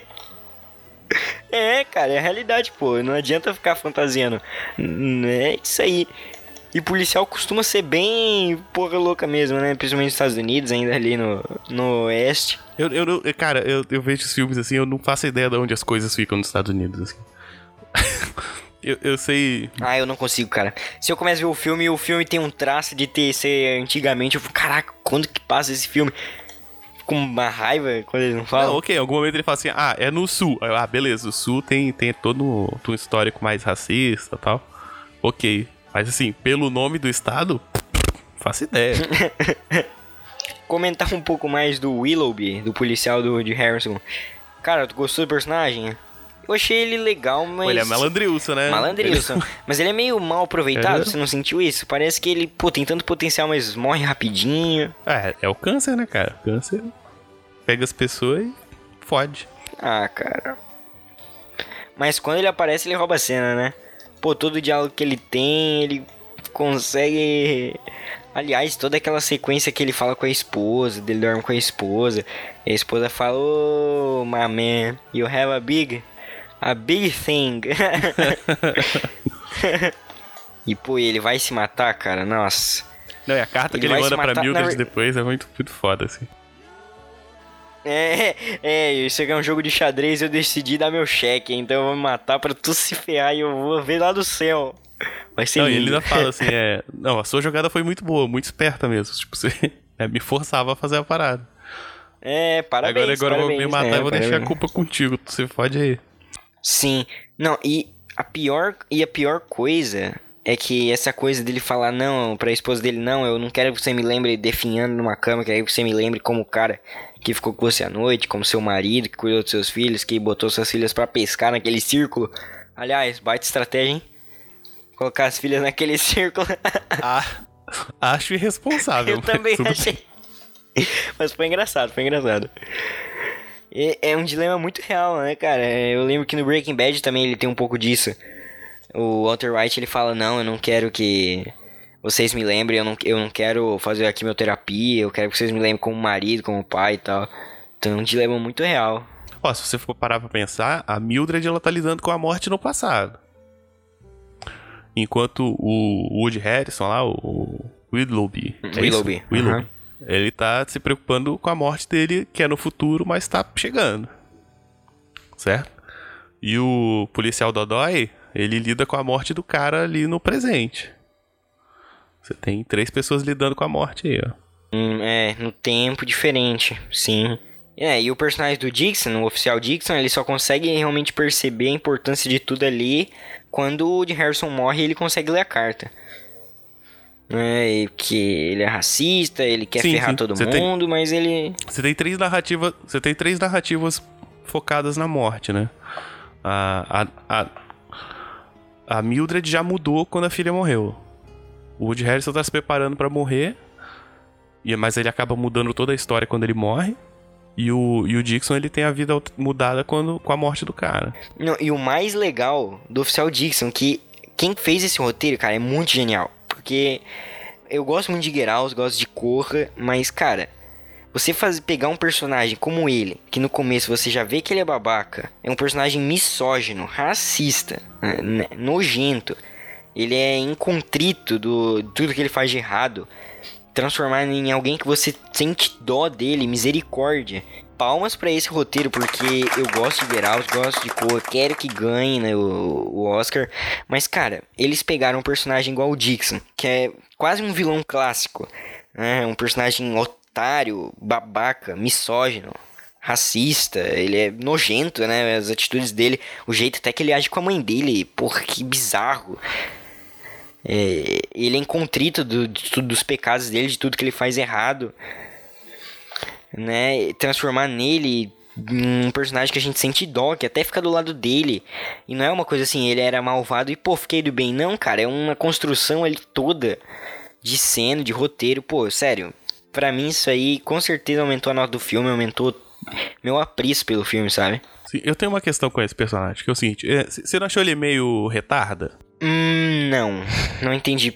Speaker 1: É, cara, é a realidade, pô. Não adianta ficar fantasiando. É isso aí. E policial costuma ser bem porra louca mesmo, né? Principalmente nos Estados Unidos, ainda ali no, no oeste.
Speaker 2: Eu, eu, não- cara, eu, eu vejo os filmes assim, eu não faço ideia de onde as coisas ficam nos Estados Unidos, assim. eu, eu sei...
Speaker 1: Ah, eu não consigo, cara. Se eu começo a ver o filme e o filme tem um traço de ter ser antigamente, eu fico, caraca, quando que passa esse filme? Fico com uma raiva quando eles não falam.
Speaker 2: Não, ok, em algum momento ele fala assim, ah, é no sul. Aí eu, ah, beleza, o sul tem, tem todo um histórico mais racista e tal. Ok. Mas assim, pelo nome do estado, faço ideia.
Speaker 1: Comentar um pouco mais do Willoughby, do policial do de Harrison. Cara, tu gostou do personagem? Eu achei ele legal, mas...
Speaker 2: Ele é malandrilson, né?
Speaker 1: Malandrilson. Mas ele é meio mal aproveitado,
Speaker 2: É.
Speaker 1: você não sentiu isso? Parece que ele, pô, tem tanto potencial, mas morre rapidinho.
Speaker 2: É, é o câncer, né, cara? O câncer pega as pessoas e fode.
Speaker 1: Ah, cara. Mas quando ele aparece, ele rouba a cena, né? Pô, todo o diálogo que ele tem, ele consegue... Aliás, toda aquela sequência que ele fala com a esposa, dele dorme com a esposa. E a esposa fala, oh, my man, you have a big... A big thing. E, pô, ele vai se matar, cara, nossa.
Speaker 2: Não, e a carta
Speaker 1: Ele
Speaker 2: que ele
Speaker 1: vai se
Speaker 2: manda pra
Speaker 1: matar-
Speaker 2: Mildred
Speaker 1: na ver-
Speaker 2: depois é muito, muito foda, assim.
Speaker 1: É, é, isso aqui é um jogo de xadrez, eu decidi dar meu cheque, então eu vou me matar pra tu se ferrar e eu vou ver lá do céu. Vai ser
Speaker 2: Não, e
Speaker 1: lindo.
Speaker 2: ele ainda fala assim, é... Não, a sua jogada foi muito boa, muito esperta mesmo. Tipo, você é, me forçava a fazer a parada.
Speaker 1: É, parabéns,
Speaker 2: agora agora eu vou
Speaker 1: parabéns,
Speaker 2: me matar
Speaker 1: né,
Speaker 2: e vou deixar a
Speaker 1: parabéns.
Speaker 2: culpa contigo. Você fode aí.
Speaker 1: Sim, não, e a pior, e a pior coisa é que essa coisa dele falar não pra esposa dele, não, eu não quero que você me lembre definhando numa cama, quero que você me lembre como o cara que ficou com você à noite, como seu marido, que cuidou dos seus filhos, que botou suas filhas pra pescar naquele círculo. Aliás, baita estratégia, hein? Colocar as filhas naquele círculo.
Speaker 2: Ah, acho irresponsável.
Speaker 1: Eu também
Speaker 2: mas tudo
Speaker 1: achei. Mas foi engraçado, foi engraçado. É, é um dilema muito real, né, cara? Eu lembro que no Breaking Bad também ele tem um pouco disso. O Walter White, ele fala, não, eu não quero que vocês me lembrem, eu não, eu não quero fazer a quimioterapia, eu quero que vocês me lembrem como marido, como pai e tal. Então é um dilema muito real.
Speaker 2: Ó, se você for parar pra pensar, a Mildred, ela tá lidando com a morte no passado. Enquanto o Woody Harrison lá, o Willoughby... é
Speaker 1: Willoughby.
Speaker 2: isso? Willoughby.
Speaker 1: Uhum.
Speaker 2: Ele tá se preocupando com a morte dele, que é no futuro, mas tá chegando. Certo? E o policial Dodói, ele lida com a morte do cara ali no presente. Você tem três pessoas lidando com a morte aí, ó.
Speaker 1: Hum, é, no tempo diferente, sim. É, e o personagem do Dixon, o oficial Dixon, ele só consegue realmente perceber a importância de tudo ali quando o Woody Harrison morre e ele consegue ler a carta. É, e que ele é racista, ele quer
Speaker 2: Sim,
Speaker 1: ferrar
Speaker 2: sim.
Speaker 1: todo
Speaker 2: Você tem-
Speaker 1: mundo, mas ele...
Speaker 2: Você tem três narrativas, você tem três narrativas focadas na morte, né? A, a, a, a Mildred já mudou quando a filha morreu. O Woody Harrison tá se preparando pra morrer, e- mas ele acaba mudando toda a história quando ele morre. E o, e o Dixon, ele tem a vida mudada quando, com a morte do cara.
Speaker 1: Não, e o mais legal do oficial Dixon, que quem fez esse roteiro, cara, é muito genial. Porque eu gosto muito de Geralt, gosto de Korra, mas, cara, você faz, pegar um personagem como ele, que no começo você já vê que ele é babaca, é um personagem misógino, racista, né, nojento, ele é incontrito do tudo que ele faz de errado, transformar em alguém que você sente dó dele, misericórdia. Palmas pra esse roteiro, porque eu gosto de Geralt, gosto de Korra, quero que ganhe, né, o, o Oscar. Mas, cara, eles pegaram um personagem igual o Dixon, que é quase um vilão clássico, né, um personagem otário, babaca, misógino, racista, ele é nojento, né, as atitudes dele, o jeito até que ele age com a mãe dele, porra, que bizarro. É, ele é incontrito do, de tudo, dos pecados dele, de tudo que ele faz errado, né? Transformar nele um personagem que a gente sente dó, que até fica do lado dele. E não é uma coisa assim, ele era malvado e pô, fiquei do bem. Não, cara, é uma construção ali toda de cena, de roteiro. Pô, sério, pra mim isso aí com certeza aumentou a nota do filme, aumentou meu apreço pelo filme, sabe?
Speaker 2: Sim, eu tenho uma questão com esse personagem, que é o seguinte: é, c- você não achou ele meio retarda
Speaker 1: Hum, não, não entendi.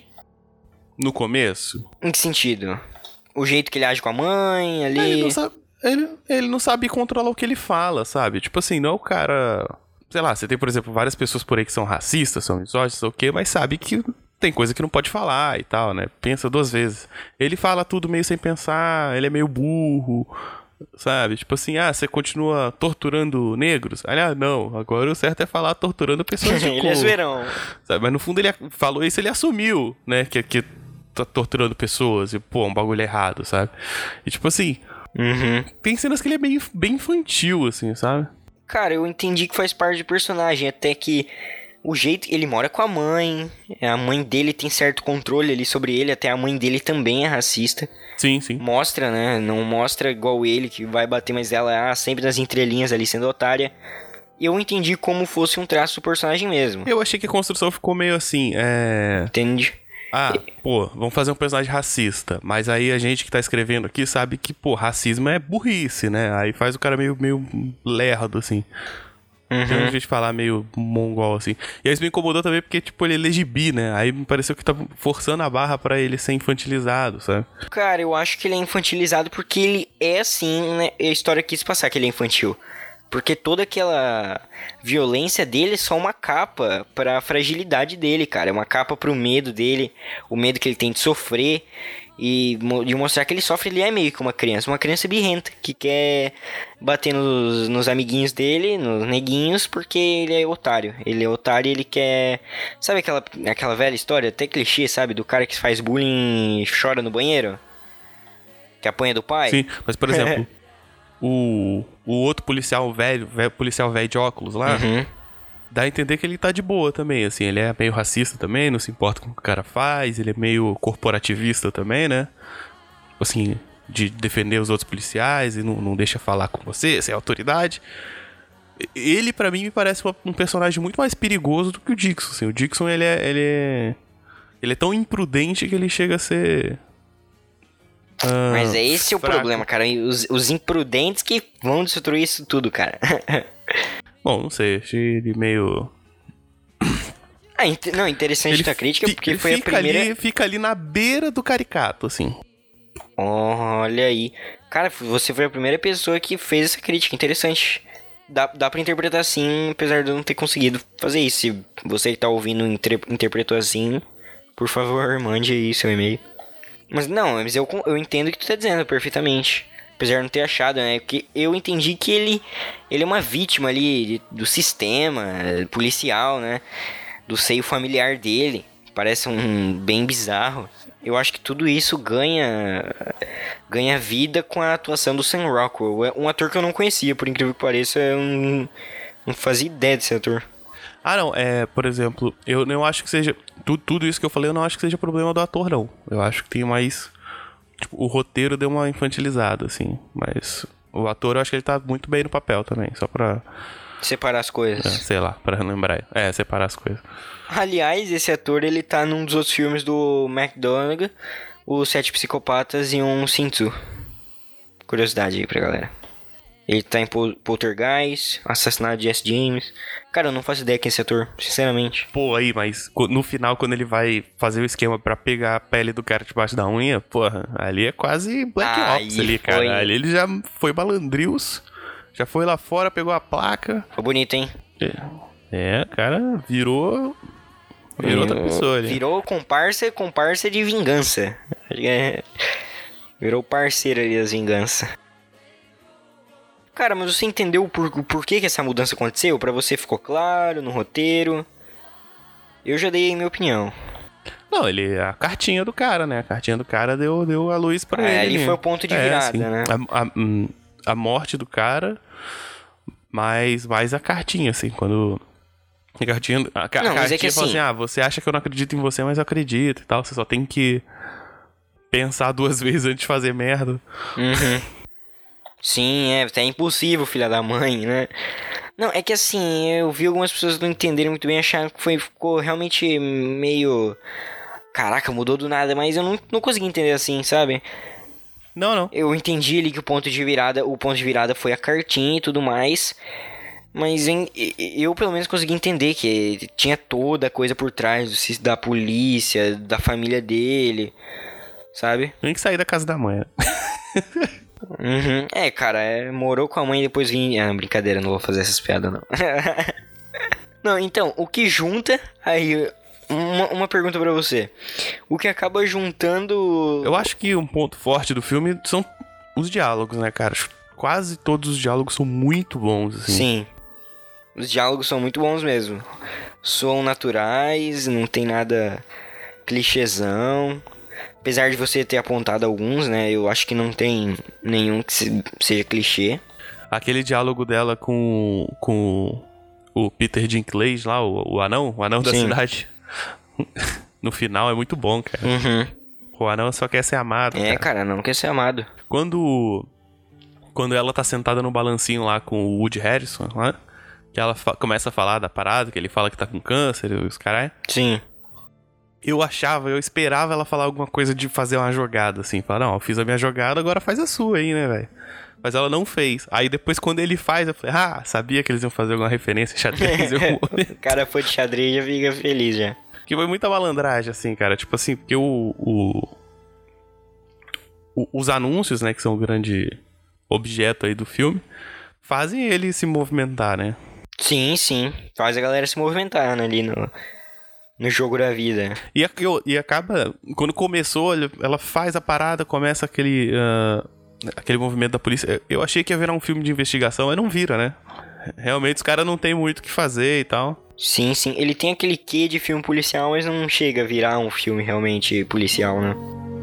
Speaker 2: no começo?
Speaker 1: Em que sentido? O jeito que ele age com a mãe ali...
Speaker 2: Ele não sabe, ele, ele não sabe controlar o que ele fala, sabe? Tipo assim, não é o cara... Sei lá, você tem, por exemplo, várias pessoas por aí que são racistas, são misóginas, sei o quê, mas sabe que tem coisa que não pode falar e tal, né? Pensa duas vezes. Ele fala tudo meio sem pensar, ele é meio burro, sabe? Tipo assim, ah, você continua torturando negros? Ah, não, agora o certo é falar torturando pessoas de
Speaker 1: ele
Speaker 2: cor.
Speaker 1: é zoeirão.
Speaker 2: Sabe? Mas no fundo ele falou isso, ele assumiu, né? Que, que tá torturando pessoas e, pô, um bagulho errado, sabe? E tipo assim,
Speaker 1: Uhum.
Speaker 2: tem cenas que ele é bem, bem infantil, assim, sabe?
Speaker 1: Cara, eu entendi que faz parte do personagem, até que o jeito... Ele mora com a mãe, a mãe dele tem certo controle ali sobre ele, até a mãe dele também é racista.
Speaker 2: Sim, sim.
Speaker 1: Mostra, né? Não mostra igual ele, que vai bater, mas ela ah, sempre nas entrelinhas ali sendo otária. Eu entendi como fosse um traço do personagem mesmo.
Speaker 2: Eu achei que a construção ficou meio assim, é...
Speaker 1: Entende?
Speaker 2: Ah, pô, vamos fazer um personagem racista. Mas aí a gente que tá escrevendo aqui sabe que, pô, racismo é burrice, né? Aí faz o cara meio, meio lerdo, assim. Tem um jeito de falar meio mongol, assim. E aí isso me incomodou também porque, tipo, ele é L G B, né? Aí me pareceu que tava forçando a barra pra ele ser infantilizado, sabe?
Speaker 1: Cara, eu acho que ele é infantilizado porque ele é assim, né? A história quis passar que ele é infantil. Porque toda aquela violência dele é só uma capa pra fragilidade dele, cara. É uma capa pro medo dele, o medo que ele tem de sofrer e mo- de mostrar que ele sofre. Ele é meio que uma criança, uma criança birrenta que quer bater nos, nos amiguinhos dele, nos neguinhos, porque ele é otário. Ele é otário e ele quer... Sabe aquela, aquela velha história, até clichê, sabe? Do cara que faz bullying e chora no banheiro? Que apanha do pai?
Speaker 2: Sim, mas por exemplo, o, o outro policial velho, velho, policial velho de óculos lá,
Speaker 1: Uhum.
Speaker 2: dá a entender que ele tá de boa também, assim. Ele é meio racista também, não se importa com o que o cara faz, ele é meio corporativista também, né? Assim, de defender os outros policiais e não, não deixa falar com você, você é autoridade. Ele, pra mim, me parece uma- um personagem muito mais perigoso do que o Dixon, assim. O Dixon, ele é, ele é... Ele é tão imprudente que ele chega a ser... Ah,
Speaker 1: Mas é esse o
Speaker 2: fraco.
Speaker 1: problema, cara. Os, os imprudentes que vão destruir isso tudo, cara.
Speaker 2: Bom, não sei, achei ele meio...
Speaker 1: Ah, inte- não, interessante da crítica,
Speaker 2: fi-
Speaker 1: porque foi a
Speaker 2: fica
Speaker 1: primeira...
Speaker 2: Ali, fica ali na beira do caricato, assim.
Speaker 1: Olha aí. Cara, você foi a primeira pessoa que fez essa crítica, interessante. Dá, dá pra interpretar assim, apesar de eu não ter conseguido fazer isso. Se você que tá ouvindo inter- interpretou assim, por favor, mande aí seu e-mail. Mas não, mas eu, con- eu entendo o que tu tá dizendo perfeitamente. Apesar de não ter achado, né? Porque eu entendi que ele, ele é uma vítima ali de- do sistema policial, né? Do seio familiar dele. Parece um bem bizarro. Eu acho que tudo isso ganha ganha vida com a atuação do Sam Rockwell. Um ator que eu não conhecia, por incrível que pareça. Eu não, não fazia ideia desse ator.
Speaker 2: Ah, não, é, por exemplo, eu não acho que seja... Tu, tudo isso que eu falei, eu não acho que seja problema do ator, não. Eu acho que tem mais... Tipo, o roteiro deu uma infantilizada, assim. Mas o ator, eu acho que ele tá muito bem no papel também. Só pra,
Speaker 1: Separar as coisas.
Speaker 2: é, sei lá, pra lembrar. É, separar as coisas.
Speaker 1: Aliás, esse ator, ele tá num dos outros filmes do McDonagh, Os Sete Psicopatas e um Shinsu. Curiosidade aí pra galera. Ele tá em Pol- Poltergeist, Assassinato de Jesse James. Cara, eu não faço ideia quem é esse ator, sinceramente.
Speaker 2: Pô, aí, mas co- no final, quando ele vai fazer o esquema pra pegar a pele do cara debaixo da unha, porra, ali é quase Black
Speaker 1: Aí
Speaker 2: Ops ali,
Speaker 1: foi-
Speaker 2: cara. Ali ele já foi malandrios, já foi lá fora, pegou a placa.
Speaker 1: Ficou bonito, hein?
Speaker 2: É, cara, virou... Virou outra pessoa ali.
Speaker 1: Virou comparsa, comparsa de vingança. Acho que é- Virou parceiro ali das vinganças. Cara, mas você entendeu o por, o porquê que essa mudança aconteceu? Pra você ficou claro no roteiro? Eu já dei a minha opinião.
Speaker 2: Não, ele... A cartinha do cara, né? A cartinha do cara deu, deu a luz pra
Speaker 1: Ah,
Speaker 2: ele.
Speaker 1: ali
Speaker 2: né?
Speaker 1: foi o ponto de
Speaker 2: É,
Speaker 1: virada,
Speaker 2: sim.
Speaker 1: né?
Speaker 2: A, a, hum, a morte do cara, mais, mais a cartinha, assim, quando... A cartinha, a, ca-
Speaker 1: Não,
Speaker 2: a
Speaker 1: mas
Speaker 2: cartinha
Speaker 1: é que
Speaker 2: fala
Speaker 1: assim-
Speaker 2: assim, ah, você acha que eu não acredito em você, mas eu acredito e tal. Você só tem que pensar duas vezes antes de fazer merda.
Speaker 1: Uhum. Sim, é, é impossível, filha da mãe, né? Não, é que assim, eu vi algumas pessoas não entenderem muito bem, acharam que foi, ficou realmente meio... Caraca, mudou do nada, mas eu não, não consegui entender assim, sabe?
Speaker 2: Não, não.
Speaker 1: Eu entendi ali que o ponto de virada, o ponto de virada foi a cartinha e tudo mais. Mas em- eu pelo menos consegui entender que tinha toda a coisa por trás do cis- da polícia, da família dele, sabe?
Speaker 2: Tem que sair da casa da mãe.
Speaker 1: Uhum. É, cara, é, morou com a mãe e depois vim... Ah, brincadeira, não vou fazer essas piadas, não. Não, então, o que junta... Aí, uma, uma pergunta pra você. O que acaba juntando...
Speaker 2: Eu acho que um ponto forte do filme são os diálogos, né, cara? Quase todos os diálogos são muito bons, assim.
Speaker 1: Sim. Os diálogos são muito bons mesmo. Soam naturais, não tem nada clichêzão. Apesar de você ter apontado alguns, né? Eu acho que não tem nenhum que se- seja clichê.
Speaker 2: Aquele diálogo dela com, com o Peter Dinklage lá, o, o anão, o anão da
Speaker 1: Sim.
Speaker 2: cidade. No final é muito bom, cara.
Speaker 1: Uhum.
Speaker 2: O anão só quer ser amado,
Speaker 1: É,
Speaker 2: cara.
Speaker 1: cara, não quer ser amado.
Speaker 2: Quando, quando ela tá sentada no balancinho lá com o Woody Harrison, lá, que ela fa- começa a falar da parada, que ele fala que tá com câncer e os caralho.
Speaker 1: Sim.
Speaker 2: Eu achava, eu esperava ela falar alguma coisa de fazer uma jogada, assim. Falar, não, eu fiz a minha jogada, agora faz a sua aí, né, velho? Mas ela não fez. Aí depois, quando ele faz, eu falei, ah, sabia que eles iam fazer alguma referência a xadrez. eu...
Speaker 1: O cara foi de xadrez e já fica feliz já.
Speaker 2: Que foi muita malandragem, assim, cara. Tipo assim, porque o, o, o- os anúncios, né, que são o grande objeto aí do filme, fazem ele se movimentar, né?
Speaker 1: Sim, sim. Faz a galera se movimentar, né, ali no, no jogo da vida.
Speaker 2: E, a- eu- e acaba, quando começou, ele- ela faz a parada, começa aquele, ah, aquele movimento da polícia. Eu achei que ia virar um filme de investigação, mas não vira, né? Realmente os caras não tem muito o que fazer e tal.
Speaker 1: Sim, sim. Ele tem aquele quê de filme policial, mas não chega a virar um filme realmente policial, né?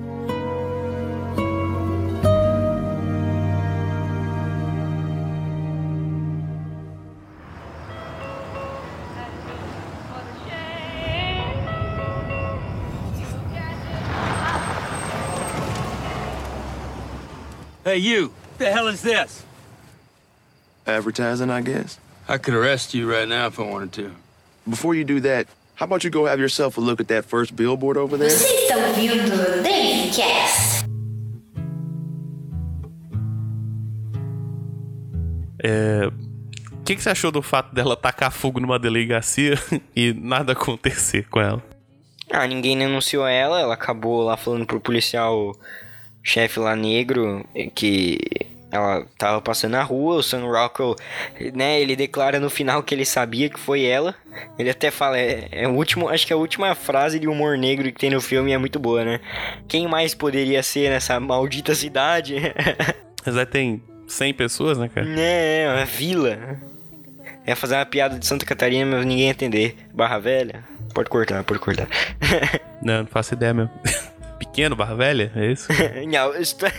Speaker 6: Hey, you! What the hell is this?
Speaker 7: Advertising, I guess.
Speaker 6: I could arrest you right now if I wanted to.
Speaker 7: Before you do that, how about you go have yourself a look at that first billboard over there?
Speaker 3: Você está ouvindo Davidcast.
Speaker 2: É... O que, que você achou do fato dela tacar fogo numa delegacia e nada acontecer com ela?
Speaker 1: Ah, ninguém denunciou ela, ela acabou lá falando pro policial chefe lá negro que ela tava passando na rua, o Sam Rockwell, né, ele declara no final que ele sabia que foi ela. Ele até fala, é, é o último, acho que a última frase de humor negro que tem no filme é muito boa, né? Quem mais poderia ser nessa maldita cidade?
Speaker 2: Mas aí tem cem pessoas, né, cara?
Speaker 1: É, uma vila. Ia fazer uma piada de Santa Catarina, mas ninguém ia entender. Barra Velha? Pode cortar, pode cortar.
Speaker 2: Não, não faço ideia mesmo. Pequeno, Barra Velha? É isso?
Speaker 1: Não, isso tá...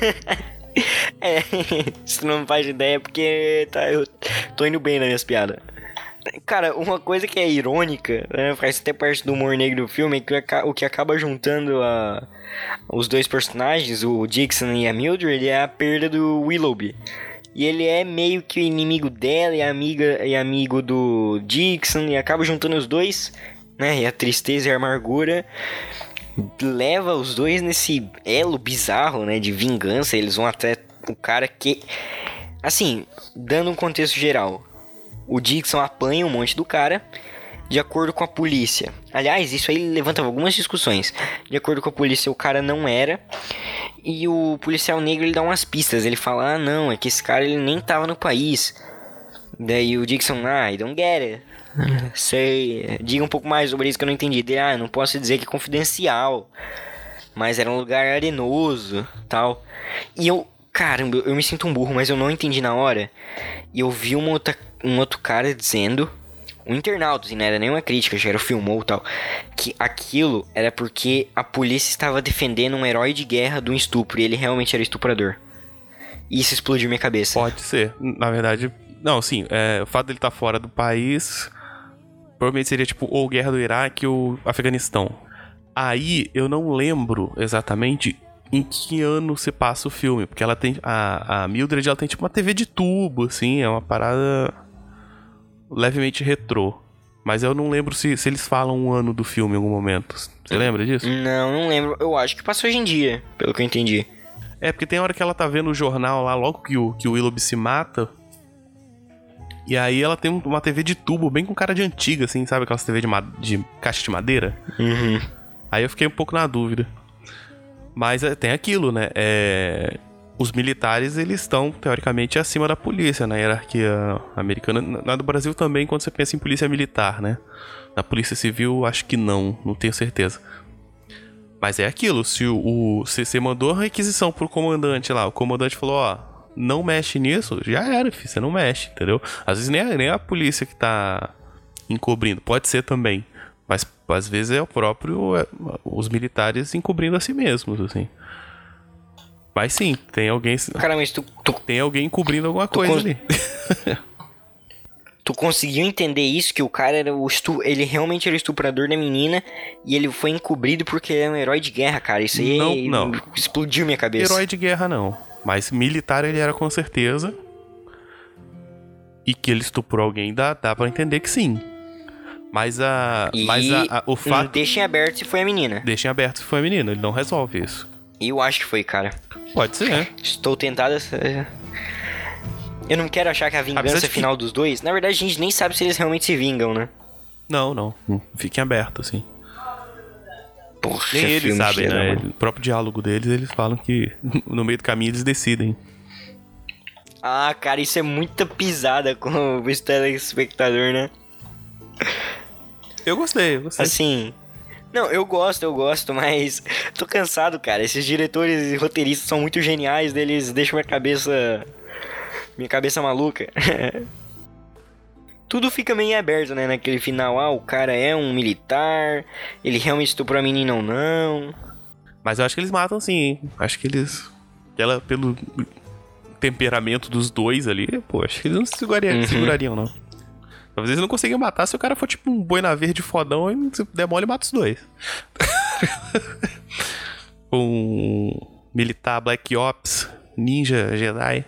Speaker 1: É, se tu não faz ideia é porque tá, eu tô indo bem nas minhas piadas. Cara, uma coisa que é irônica, né, faz até parte do humor negro do filme, é que o que acaba juntando a, os dois personagens, o Dixon e a Mildred, é a perda do Willoughby. E ele é meio que o inimigo dela e amiga e amigo do Dixon, e acaba juntando os dois, né? E a tristeza e a amargura leva os dois nesse elo bizarro, né? De vingança. Eles vão até o cara que... Assim, dando um contexto geral, o Dixon apanha um monte do cara, de acordo com a polícia. Aliás, isso aí levanta algumas discussões. De acordo com a polícia, o cara não era... E o policial negro, ele dá umas pistas. Ele fala, ah, não, é que esse cara, ele nem tava no país. Daí o Dixon, ah, I don't get it. Sei, diga um pouco mais sobre isso que eu não entendi. Daí, ah, eu não posso dizer que é confidencial. Mas era um lugar arenoso, tal. E eu, caramba, eu me sinto um burro, mas eu não entendi na hora. E eu vi uma outra, um outro cara dizendo... Um internauta, assim, não era nenhuma crítica, já era filmou e tal. Que aquilo era porque a polícia estava defendendo um herói de guerra de um estupro. E ele realmente era estuprador. E isso explodiu minha cabeça.
Speaker 2: Pode ser. Na verdade, não, sim. É, o fato dele estar fora do país provavelmente seria tipo ou guerra do Iraque ou Afeganistão. Aí eu não lembro exatamente em que ano se passa o filme. Porque ela tem. A, a Mildred, ela tem tipo uma T V de tubo, assim. É uma parada levemente retrô. Mas eu não lembro se, se eles falam um ano do filme em algum momento. Você lembra disso?
Speaker 1: Não, não lembro. Eu acho que passou hoje em dia, pelo que eu entendi.
Speaker 2: É, porque tem hora que ela tá vendo o jornal lá, logo que o, que o Willoughby se mata. E aí ela tem uma T V de tubo, bem com cara de antiga, assim, sabe? Aquelas T V de, ma- de caixa de madeira.
Speaker 1: Uhum.
Speaker 2: Aí eu fiquei um pouco na dúvida. Mas é, tem aquilo, né? É... Os militares, eles estão, teoricamente, acima da polícia, na hierarquia americana. Na do Brasil também, quando você pensa em polícia militar, né? Na polícia civil, acho que não, não tenho certeza. Mas é aquilo, se o, o se você mandou a requisição pro comandante lá, o comandante falou, ó, não mexe nisso, já era, filho, você não mexe, entendeu? Às vezes nem a, nem a polícia que tá encobrindo, pode ser também. Mas às vezes é o próprio, é, os militares encobrindo a si mesmos, assim. Mas sim, tem alguém.
Speaker 1: Cara, mas tu, tu,
Speaker 2: tem alguém cobrindo alguma coisa
Speaker 1: cons-
Speaker 2: ali.
Speaker 1: tu conseguiu entender isso? Que o cara era o estu... Ele realmente era o estuprador da menina. E ele foi encobrido porque ele é um herói de guerra, cara. Isso aí
Speaker 2: não, não.
Speaker 1: explodiu minha cabeça.
Speaker 2: Herói de guerra, não. Mas militar ele era com certeza. E que ele estuprou alguém, dá, dá pra entender que sim. Mas a.
Speaker 1: E
Speaker 2: mas a, a, o fato.
Speaker 1: Deixem aberto se foi a menina.
Speaker 2: Deixem aberto se foi a menina. Ele não resolve isso.
Speaker 1: Eu acho que foi, cara.
Speaker 2: Pode ser, né?
Speaker 1: Estou tentado. Eu não quero achar que a vingança
Speaker 2: de
Speaker 1: é final dos dois. Na verdade, a gente nem sabe se eles realmente se vingam, né?
Speaker 2: Não, não. Fiquem abertos, assim.
Speaker 1: Poxa,
Speaker 2: Nem eles
Speaker 1: filme
Speaker 2: sabem,
Speaker 1: cheiro,
Speaker 2: né?
Speaker 1: mano.
Speaker 2: O próprio diálogo deles, eles falam que no meio do caminho eles decidem.
Speaker 1: Ah, cara, isso é muita pisada com o telespectador, né?
Speaker 2: Eu gostei, eu gostei.
Speaker 1: Assim. Não, eu gosto, eu gosto, mas tô cansado, cara. Esses diretores e roteiristas são muito geniais, eles deixam minha cabeça. Minha cabeça maluca. Tudo fica meio aberto, né? Naquele final, ah, o cara é um militar, ele realmente estuprou a menina ou não.
Speaker 2: Mas eu acho que eles matam sim, hein? Acho que eles. Ela, pelo temperamento dos dois ali, pô, acho que eles não se segurariam,
Speaker 1: Uhum.
Speaker 2: segurariam não. Talvez eles não conseguiam matar se o cara for tipo um boina verde fodão e se der mole mata os dois. Um militar Black Ops, ninja, Jedi.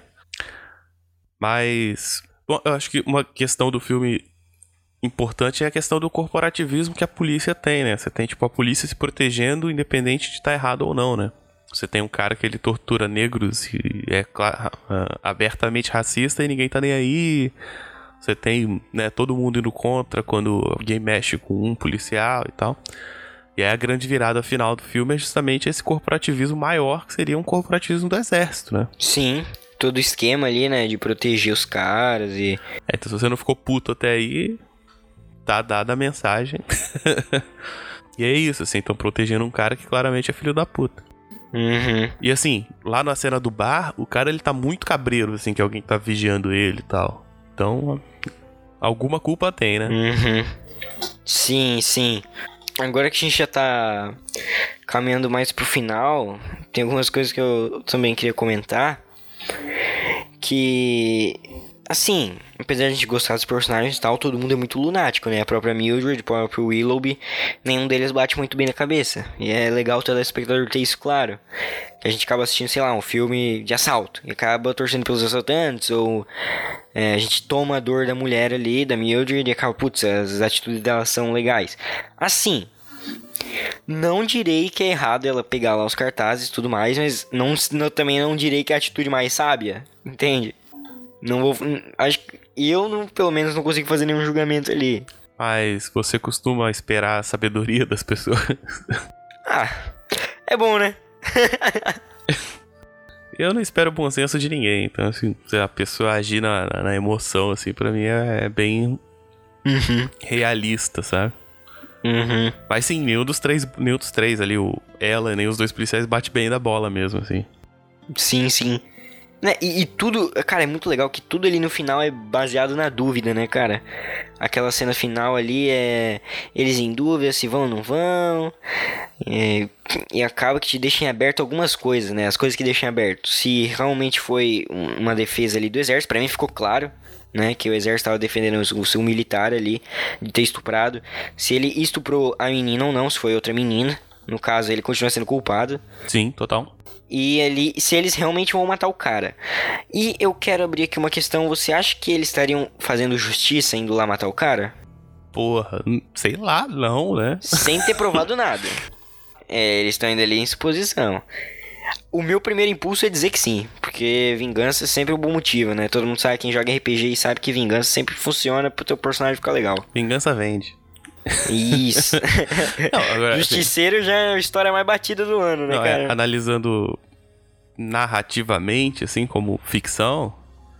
Speaker 2: Mas, bom, eu acho que uma questão do filme importante é a questão do corporativismo que a polícia tem, né? Você tem tipo a polícia se protegendo independente de estar errado ou não, né? Você tem um cara que ele tortura negros e é cla- uh, abertamente racista e ninguém tá nem aí. Você tem, né, todo mundo indo contra quando alguém mexe com um policial e tal. E aí a grande virada final do filme é justamente esse corporativismo maior, que seria um corporativismo do exército, né?
Speaker 1: Sim, todo o esquema ali, né, de proteger os caras e...
Speaker 2: É, então se você não ficou puto até aí, tá dada a mensagem. E é isso, assim, estão protegendo um cara que claramente é filho da puta.
Speaker 1: Uhum.
Speaker 2: E assim, lá na cena do bar, o cara ele tá muito cabreiro, assim, que alguém tá vigiando ele e tal. Então, alguma culpa tem, né?
Speaker 1: Uhum. Sim, sim. Agora que a gente já tá caminhando mais pro final, tem algumas coisas que eu também queria comentar. Que, assim, apesar de a gente gostar dos personagens e tal, todo mundo é muito lunático, né? A própria Mildred, o próprio Willoughby, nenhum deles bate muito bem na cabeça. E é legal o telespectador ter isso claro. Que a gente acaba assistindo, sei lá, um filme de assalto e acaba torcendo pelos assaltantes, ou é, a gente toma a dor da mulher ali, da Mildred, e acaba, putz, as atitudes dela são legais. Assim, não direi que é errado ela pegar lá os cartazes e tudo mais, mas não, não, também não direi que é a atitude mais sábia, entende? Não vou, acho que eu, não, pelo menos, não consigo fazer nenhum julgamento ali.
Speaker 2: Mas você costuma esperar a sabedoria das pessoas?
Speaker 1: Ah, é bom, né?
Speaker 2: Eu não espero bom senso de ninguém, então assim, se a pessoa agir na, na, na emoção, assim, pra mim é, é bem
Speaker 1: Uhum.
Speaker 2: realista, sabe?
Speaker 1: Uhum.
Speaker 2: Mas sim, nenhum dos três, nenhum dos três ali, o, ela nem os dois policiais bate bem da bola mesmo, assim.
Speaker 1: Sim, sim. Né, e, e tudo, cara, é muito legal que tudo ali no final é baseado na dúvida, né, cara? Aquela cena final ali é eles em dúvida se vão ou não vão. É, e acaba que te deixa em aberto algumas coisas, né? As coisas que deixam em aberto. Se realmente foi um- uma defesa ali do exército, pra mim ficou claro, né? Que o exército estava defendendo o seu militar ali de ter estuprado. Se ele estuprou a menina ou não, se foi outra menina. No caso, ele continua sendo culpado.
Speaker 2: Sim, total.
Speaker 1: E ali, se eles realmente vão matar o cara. E eu quero abrir aqui uma questão. Você acha que eles estariam fazendo justiça indo lá matar o cara?
Speaker 2: Porra, n- sei lá, não, né?
Speaker 1: Sem ter provado nada. É, eles estão indo ali em suposição. O meu primeiro impulso é dizer que sim. Porque vingança é sempre um bom motivo, né? Todo mundo sabe, quem joga R P G e sabe que vingança sempre funciona pro teu personagem ficar legal.
Speaker 2: Vingança vende.
Speaker 1: Isso.
Speaker 2: Não, agora, assim,
Speaker 1: Justiceiro já é a história mais batida do ano, né,
Speaker 2: não, é,
Speaker 1: cara?
Speaker 2: analisando narrativamente, assim, como ficção.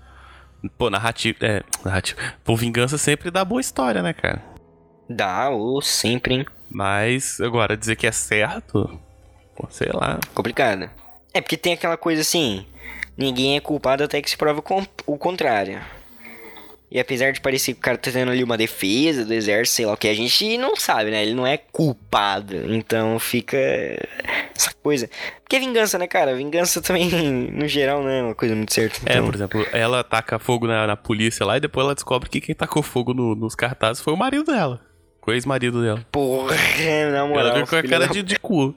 Speaker 2: Pô, narrativa. É, narrativa. Pô, vingança sempre dá boa história, né, cara?
Speaker 1: Dá, ou sempre, hein?
Speaker 2: Mas, agora, dizer que é certo. Pô, sei lá.
Speaker 1: Complicado. É porque tem aquela coisa assim, ninguém é culpado até que se prove o con- o contrário. E apesar de parecer que o cara tá tendo ali uma defesa do exército, sei lá o que, a gente não sabe, né? Ele não é culpado. Então fica essa coisa. Porque é vingança, né, cara? Vingança também, no geral, não é uma coisa muito certa.
Speaker 2: É,
Speaker 1: Então...
Speaker 2: por exemplo, ela taca fogo na, na polícia lá e depois ela descobre que quem tacou fogo no- nos cartazes foi o marido dela. O ex-marido dela.
Speaker 1: Porra, na moral.
Speaker 2: Ela ficou com a
Speaker 1: filho
Speaker 2: cara
Speaker 1: da-
Speaker 2: de, de cu.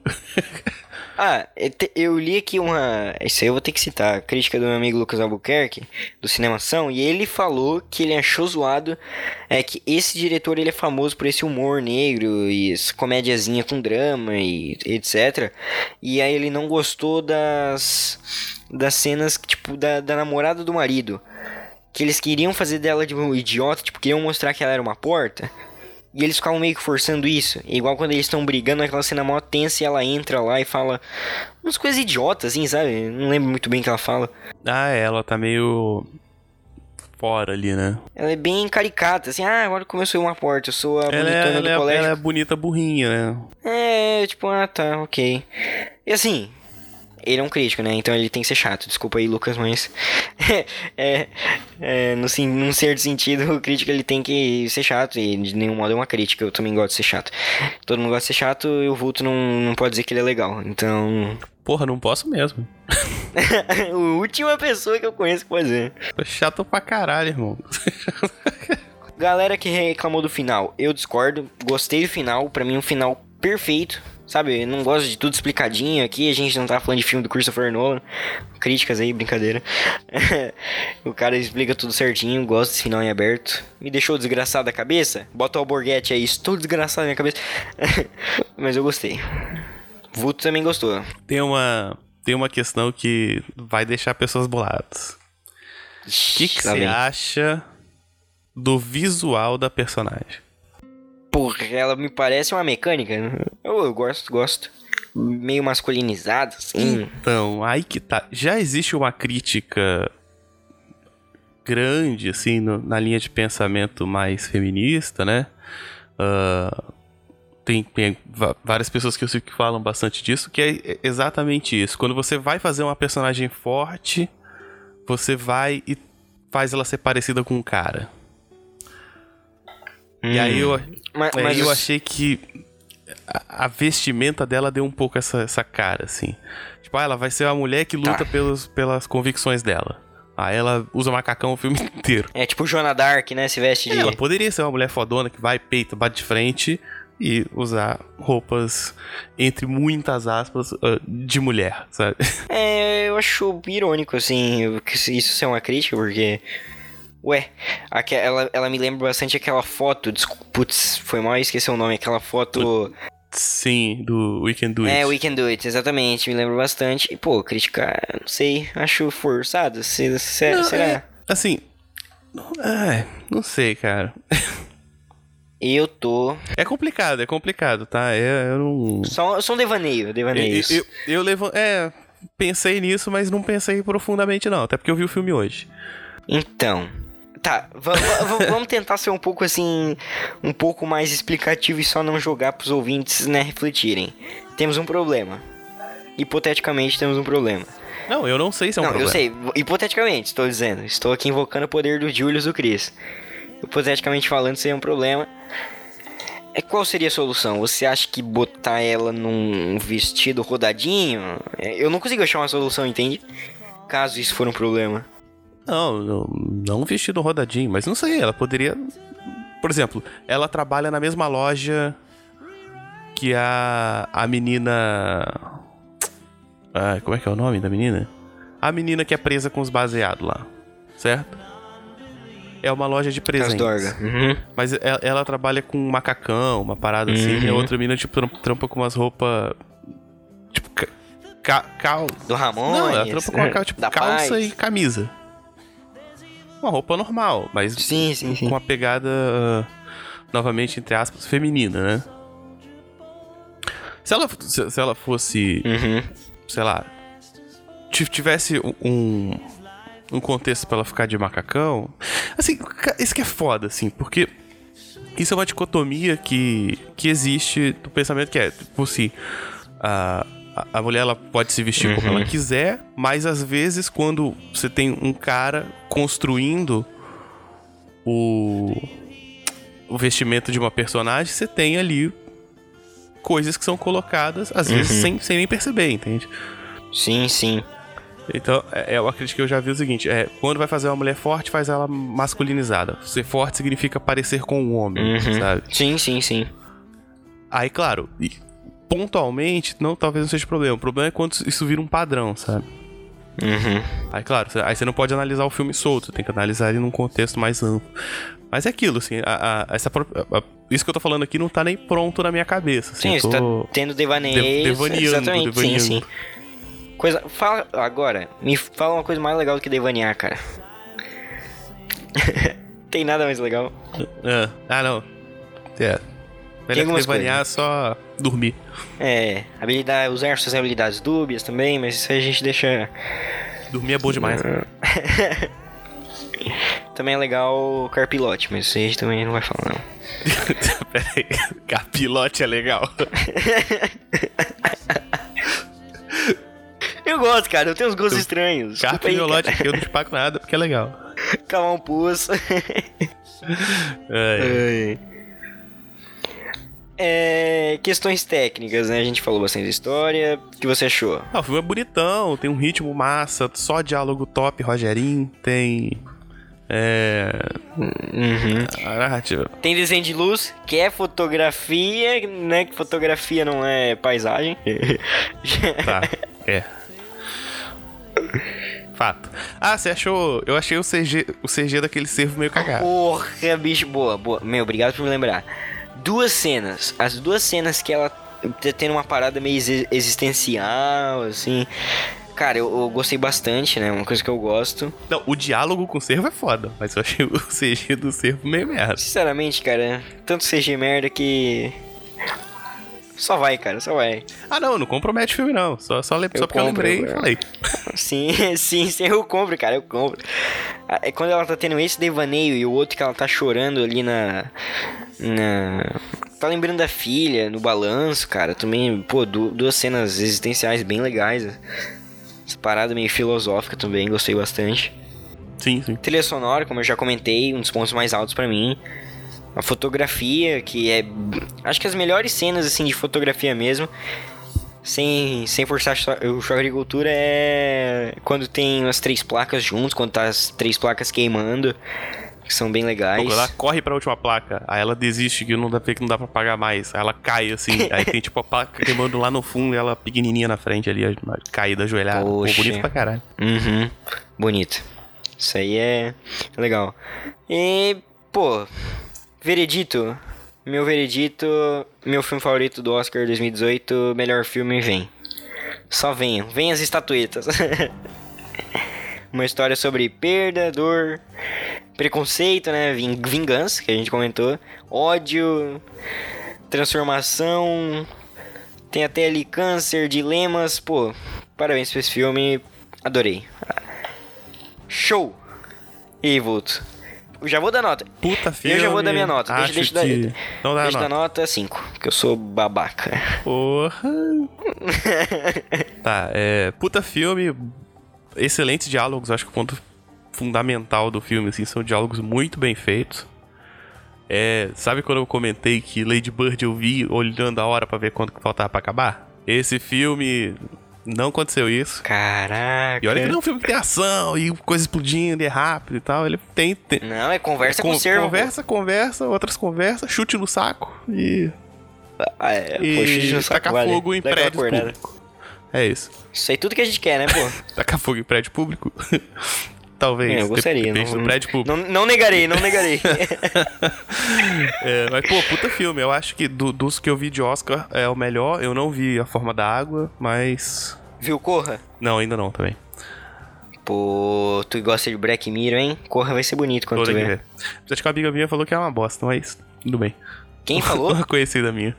Speaker 1: Ah, eu te- eu li aqui uma... Isso aí eu vou ter que citar. A crítica do meu amigo Lucas Albuquerque, do Cinemação. E ele falou que ele achou zoado. É que esse diretor, ele é famoso por esse humor negro e essa comédiazinha com drama e etcétera. E aí ele não gostou das... Das cenas, tipo, da, da namorada do marido. Que eles queriam fazer dela de um idiota. Tipo, queriam mostrar que ela era uma porta. E eles ficavam meio que forçando isso. Igual quando eles estão brigando, aquela cena mó tensa e ela entra lá e fala umas coisas idiotas, assim, sabe? Não lembro muito bem o que ela fala.
Speaker 2: Ah, é, ela tá meio fora ali, né?
Speaker 1: Ela é bem caricata, assim, ah, agora começou uma porta, eu sou a
Speaker 2: Ela
Speaker 1: bonitona
Speaker 2: é,
Speaker 1: do
Speaker 2: ela, é,
Speaker 1: colégio.
Speaker 2: ela é bonita burrinha, né?
Speaker 1: É, tipo, ah, tá, ok. E assim, ele é um crítico, né? Então ele tem que ser chato. Desculpa aí, Lucas, mas... é, é, no, sim, num certo sentido, o crítico ele tem que ser chato. E de nenhum modo é uma crítica. Eu também gosto de ser chato. Todo mundo gosta de ser chato e o Vulto não, não pode dizer que ele é legal. Então...
Speaker 2: Porra, não posso mesmo.
Speaker 1: a última pessoa que eu conheço que pode dizer.
Speaker 2: Tô chato pra caralho, irmão.
Speaker 1: Galera que reclamou do final, eu discordo. Gostei do final. Pra mim, um final perfeito. Sabe, eu não gosto de tudo explicadinho aqui. A gente não tá falando de filme do Christopher Nolan. Críticas aí, brincadeira. O cara explica tudo certinho. Gosto desse final em aberto. Me deixou desgraçado da cabeça? Bota o Alborguete aí. Estou desgraçado na minha cabeça. Mas eu gostei. Vulto também gostou.
Speaker 2: Tem uma, tem uma questão que vai deixar pessoas boladas. O que que
Speaker 1: Lá
Speaker 2: você
Speaker 1: vem.
Speaker 2: acha do visual da personagem?
Speaker 1: Porra, ela me parece uma mecânica. Eu, eu gosto, gosto. Meio masculinizada, assim.
Speaker 2: Então, aí que tá. Já existe uma crítica grande, assim, no- na linha de pensamento mais feminista, né? Ah, tem tem va- várias pessoas que eu sei que falam bastante disso, que é exatamente isso. Quando você vai fazer uma personagem forte, você vai e faz ela ser parecida com um cara. E aí eu,
Speaker 1: Mas,
Speaker 2: aí
Speaker 1: mas
Speaker 2: eu
Speaker 1: os-
Speaker 2: achei que a, a vestimenta dela deu um pouco essa, essa cara, assim. Tipo, ah, ela vai ser uma mulher que luta
Speaker 1: Tá.
Speaker 2: pelos, pelas convicções dela. Aí ela usa macacão o filme inteiro.
Speaker 1: É tipo Joana Dark, né? Se veste de...
Speaker 2: Ela poderia ser uma mulher fodona que vai, peita, bate de frente e usar roupas, entre muitas aspas, ah, de mulher, sabe?
Speaker 1: É, eu acho irônico, assim, eu- que isso ser uma crítica, porque... Ué, aque- ela, ela me lembra bastante aquela foto, desculpa, putz, foi mal esquecer o nome, aquela foto...
Speaker 2: Sim, do We Can Do It.
Speaker 1: É, We Can Do It, exatamente, me lembra bastante. E, pô, criticar, não sei, acho forçado, se, se-
Speaker 2: Não,
Speaker 1: será?
Speaker 2: é, assim, é, não sei, cara.
Speaker 1: Eu tô...
Speaker 2: É complicado, é complicado, tá? É, eu não...
Speaker 1: Só, só um devaneio, devaneio.
Speaker 2: Eu, eu, eu levo... É, pensei nisso, mas não pensei profundamente, não. Até porque eu vi o filme hoje.
Speaker 1: Então, tá, va- va- va- vamos tentar ser um pouco assim, um pouco mais explicativo e só não jogar pros ouvintes, né, refletirem. Temos um problema. Hipoteticamente temos um problema.
Speaker 2: Não, eu não sei se é um
Speaker 1: não,
Speaker 2: problema.
Speaker 1: eu sei, hipoteticamente, estou dizendo. Estou aqui invocando o poder do Julius do Chris. Hipoteticamente falando, seria um problema. É, qual seria a solução? Você acha que botar ela num vestido rodadinho? É, eu não consigo achar uma solução, entende? Caso isso for um problema.
Speaker 2: Não, não, não um vestido rodadinho, mas não sei, ela poderia... Por exemplo, ela trabalha na mesma loja que a, a menina... Ah, como é que é o nome da menina? A menina que é presa com os baseados lá, certo? É uma loja de presentes.
Speaker 1: Casdorga. Uhum.
Speaker 2: Mas ela, ela trabalha com um macacão, uma parada assim, e a
Speaker 1: Uhum.
Speaker 2: outra menina, tipo, tram- trampa com umas roupas... Tipo, ca, ca, cal...
Speaker 1: Do Ramones.
Speaker 2: Não, ela trampa com uma cal- tipo,
Speaker 1: da
Speaker 2: calça
Speaker 1: Paz.
Speaker 2: e camisa. Uma roupa normal, mas
Speaker 1: Sim, sim, sim.
Speaker 2: com uma pegada, uh, novamente, entre aspas, feminina, né? Se ela, se, se ela fosse,
Speaker 1: Uhum.
Speaker 2: sei lá, ti- tivesse um, um contexto pra ela ficar de macacão, assim, ca- isso que é foda, assim, porque isso é uma dicotomia que, que existe do pensamento que é, tipo assim, a, a- a mulher ela pode se vestir como ela quiser, mas às vezes quando você tem um cara construindo o, o vestimento de uma personagem, você tem ali coisas que são colocadas, às vezes, sem, sem nem perceber, entende?
Speaker 1: Sim, sim.
Speaker 2: Então, é é uma crítica que eu já vi o seguinte, é, quando vai fazer uma mulher forte, faz ela masculinizada. Ser forte significa parecer com um homem,
Speaker 1: Uhum.
Speaker 2: sabe?
Speaker 1: Sim, sim, sim.
Speaker 2: Aí, claro, e pontualmente, não, talvez não seja problema. O problema é quando isso vira um padrão, sabe?
Speaker 1: Uhum.
Speaker 2: Aí, claro, cê- aí você não pode analisar o filme solto, você tem que analisar ele num contexto mais amplo. Mas é aquilo, assim, a, a- essa, pró- a- a- isso que eu tô falando aqui não tá nem pronto na minha cabeça. Assim,
Speaker 1: Sim,
Speaker 2: eu
Speaker 1: você tá
Speaker 2: tô...
Speaker 1: tendo devaneios.
Speaker 2: de- devaneando,
Speaker 1: Exatamente,
Speaker 2: devaneando.
Speaker 1: sim, sim. Coisa... Fala agora, me fala uma coisa mais legal do que devanear, cara. Tem nada mais legal.
Speaker 2: Ah, ah, não. É. Melhor que
Speaker 1: algumas
Speaker 2: devanear é só dormir.
Speaker 1: É, habilidade, usar suas habilidades dúbias também, mas isso aí a gente deixa...
Speaker 2: Dormir é bom demais.
Speaker 1: Também é legal o carpilote, mas isso aí a gente também não vai falar, não.
Speaker 2: Pera aí. Capilote é legal.
Speaker 1: Eu gosto, cara, eu tenho uns gostos estranhos. Desculpa aí,
Speaker 2: Carpilote
Speaker 1: cara.
Speaker 2: aqui eu não te pago nada porque é legal.
Speaker 1: Calar um pulso.
Speaker 2: É.
Speaker 1: Ai. É, questões técnicas, né? A gente falou bastante da história. O que você achou?
Speaker 2: Ah, o filme é bonitão, tem um ritmo massa, só diálogo top, Rogerinho, tem... É...
Speaker 1: Uhum.
Speaker 2: A narrativa.
Speaker 1: Tem desenho de luz, que é fotografia, né? Que fotografia não é paisagem.
Speaker 2: Tá, é. Fato. Ah, você achou... Eu achei o C G, o C G daquele cervo meio cagado.
Speaker 1: Porra, bicho, boa, boa. Meu, obrigado por me lembrar. Duas cenas. As duas cenas que ela tendo uma parada meio exi- existencial, assim. Cara, eu, eu gostei bastante, né? Uma coisa que eu gosto.
Speaker 2: Não, o diálogo com o cervo é foda, mas eu achei o C G do cervo meio merda.
Speaker 1: Sinceramente, cara, tanto C G merda que... Só vai, cara, só vai.
Speaker 2: Ah, não, não compromete o filme, não. Só, só, le...
Speaker 1: Eu
Speaker 2: só porque
Speaker 1: compro,
Speaker 2: eu lembrei
Speaker 1: eu-
Speaker 2: e falei.
Speaker 1: Sim, sim, sim, eu compro, cara, eu compro. Ah, é quando ela tá tendo esse devaneio e o outro que ela tá chorando ali na... na... Tá lembrando da filha, no balanço, cara. Também, pô, du- duas cenas existenciais bem legais. Essa parada meio filosófica também, gostei bastante.
Speaker 2: Sim, sim.
Speaker 1: Trilha sonora, como eu já comentei, um dos pontos mais altos pra mim. A fotografia, que é... Acho que as melhores cenas, assim, de fotografia mesmo, sem, sem forçar cho- o choque de cultura, é quando tem as três placas juntos, quando tá as três placas queimando, que são bem legais.
Speaker 2: Ela corre pra última placa, aí ela desiste que não dá, que não dá pra pagar mais. Aí ela cai assim, aí tem tipo a placa queimando lá no fundo e ela pequenininha na frente ali, caída, ajoelhada. Pô,
Speaker 1: Poxa.
Speaker 2: bonito pra caralho.
Speaker 1: Uhum, bonito. Isso aí é legal. E, pô, veredito. Meu veredito, meu filme favorito do Oscar dois mil e dezoito, melhor filme, vem. Só venham, venham as estatuetas. Uma história sobre perda, dor, preconceito, né? ving- Vingança, que a gente comentou. Ódio, transformação. Tem até ali câncer, dilemas. Pô, parabéns pra esse filme. Adorei. Show! E aí, Vulto? Eu já vou dar nota.
Speaker 2: Puta filme.
Speaker 1: Eu já vou dar minha nota. Deixa,
Speaker 2: acho
Speaker 1: deixa, dar-
Speaker 2: que... Não dá
Speaker 1: deixa
Speaker 2: nota.
Speaker 1: dar nota cinco, que eu sou babaca.
Speaker 2: Porra. Tá, é... Puta filme. Excelentes diálogos. Acho que o ponto fundamental do filme, assim, são diálogos muito bem feitos. É... Sabe quando eu comentei que Lady Bird eu vi olhando a hora pra ver quanto que faltava pra acabar? Esse filme... Não aconteceu isso.
Speaker 1: Caraca.
Speaker 2: E olha que não é um filme que tem ação e coisa explodindo e é rápido e tal. Ele tem... tem...
Speaker 1: Não, é conversa
Speaker 2: Con-
Speaker 1: com o servo.
Speaker 2: Conversa, conversa, outras conversas, chute no saco e...
Speaker 1: Ah, é,
Speaker 2: E
Speaker 1: pô, xixi no saco,
Speaker 2: tacar
Speaker 1: vale.
Speaker 2: fogo em
Speaker 1: Dá aquela
Speaker 2: prédios
Speaker 1: acordada.
Speaker 2: públicos. É isso.
Speaker 1: Isso aí tudo que a gente quer, né, pô?
Speaker 2: Tacar fogo em prédio público? Talvez.
Speaker 1: É, eu gostaria.
Speaker 2: Depende
Speaker 1: Não,
Speaker 2: do prédio público.
Speaker 1: não, não negarei, não negarei.
Speaker 2: É, mas, pô, puta filme. Eu acho que do- dos que eu vi de Oscar é o melhor. Eu não vi A Forma da Água, mas...
Speaker 1: Viu, Corra?
Speaker 2: Não, ainda não também.
Speaker 1: Pô, tu gosta de Black Mirror, hein? Corra vai ser bonito quando
Speaker 2: Tô
Speaker 1: tu
Speaker 2: nem
Speaker 1: ver.
Speaker 2: ver. Acho que uma amiga minha falou que é uma bosta, mas tudo bem.
Speaker 1: Quem falou?
Speaker 2: Uma conhecida minha.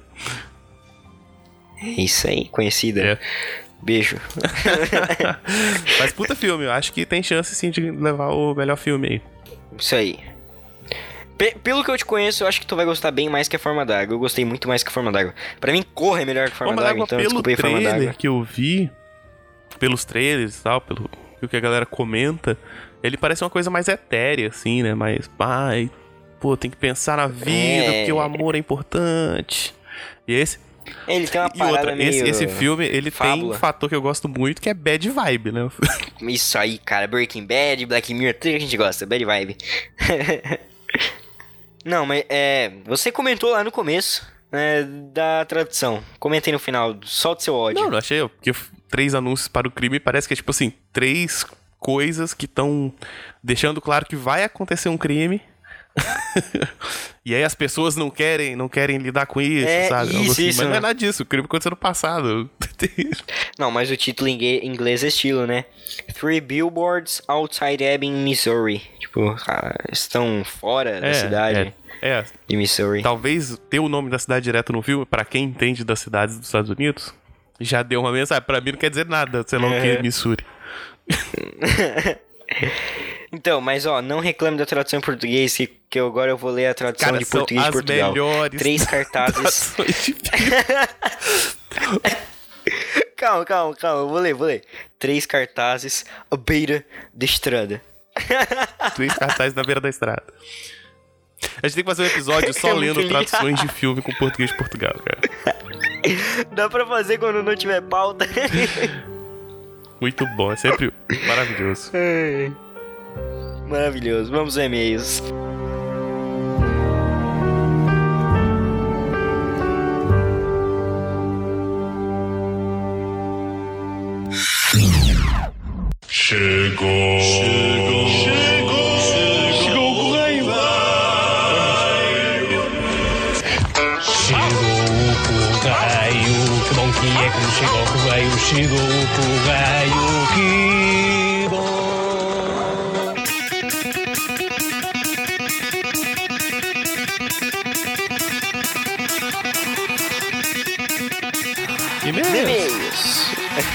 Speaker 1: Isso aí, conhecida.
Speaker 2: É.
Speaker 1: Beijo.
Speaker 2: Mas puta filme. Eu acho que tem chance, sim, de levar o melhor filme aí.
Speaker 1: Isso aí. Pe- pelo que eu te conheço, eu acho que tu vai gostar bem mais que a Forma d'Água. Eu gostei muito mais que a Forma d'Água. Pra mim, Corra é melhor que a Forma,
Speaker 2: Forma
Speaker 1: d'Água,
Speaker 2: d'Água,
Speaker 1: então
Speaker 2: pelo
Speaker 1: desculpa aí, Forma
Speaker 2: trailer
Speaker 1: d'Água.
Speaker 2: que eu vi, pelos trailers e tal, pelo o que a galera comenta, ele parece uma coisa mais etérea, assim, né? Mais, ai, pô, tem que pensar na vida,
Speaker 1: É.
Speaker 2: porque o amor é importante. E esse...
Speaker 1: Ele tem uma
Speaker 2: E
Speaker 1: parada
Speaker 2: outra,
Speaker 1: meio...
Speaker 2: esse, esse filme, ele tem
Speaker 1: fábula.
Speaker 2: um fator que eu gosto muito, que é bad vibe, né?
Speaker 1: Isso aí, cara. Breaking Bad, Black Mirror, tudo que a gente gosta. Bad vibe. Não, mas é... Você comentou lá no começo, né, da tradução. Comentei no final. Solta seu ódio.
Speaker 2: Não, não achei, porque três anúncios para o crime parece que é tipo assim, três coisas que estão deixando claro que vai acontecer um crime. E aí as pessoas não querem, não querem lidar com isso,
Speaker 1: É,
Speaker 2: sabe? Algo
Speaker 1: isso,
Speaker 2: assim.
Speaker 1: isso,
Speaker 2: Mas não é
Speaker 1: né?
Speaker 2: nada disso, o crime aconteceu no passado.
Speaker 1: Não, mas o título em ingue- inglês é estilo, né? Three Billboards Outside Ebbing, Missouri. Tipo, ah, estão fora da cidade
Speaker 2: É, é.
Speaker 1: de Missouri.
Speaker 2: Talvez ter o nome da cidade direto no filme, pra quem entende das cidades dos Estados Unidos, já deu uma mensagem. Pra mim não quer dizer nada, sei lá o que, Missouri.
Speaker 1: Então, mas ó, não reclame da tradução em português, que, que eu- agora eu vou ler a tradução
Speaker 2: Cara,
Speaker 1: de
Speaker 2: são
Speaker 1: português de
Speaker 2: as
Speaker 1: Portugal.
Speaker 2: melhores
Speaker 1: Três cartazes.
Speaker 2: traduções de filme.
Speaker 1: Calma, calma, calma, eu vou ler, vou ler. Três cartazes à beira da estrada.
Speaker 2: Três cartazes na beira da estrada. A gente tem que fazer um episódio só
Speaker 1: É
Speaker 2: lendo
Speaker 1: muito
Speaker 2: traduções de filme com português de Portugal, cara.
Speaker 1: Dá pra fazer quando não tiver pauta.
Speaker 2: Muito bom, é sempre maravilhoso.
Speaker 1: Maravilhoso, vamos aos e-mails.
Speaker 5: Chegou. Chegou. Chegou. Chegou o correio. Chegou o correio.
Speaker 1: E-mails.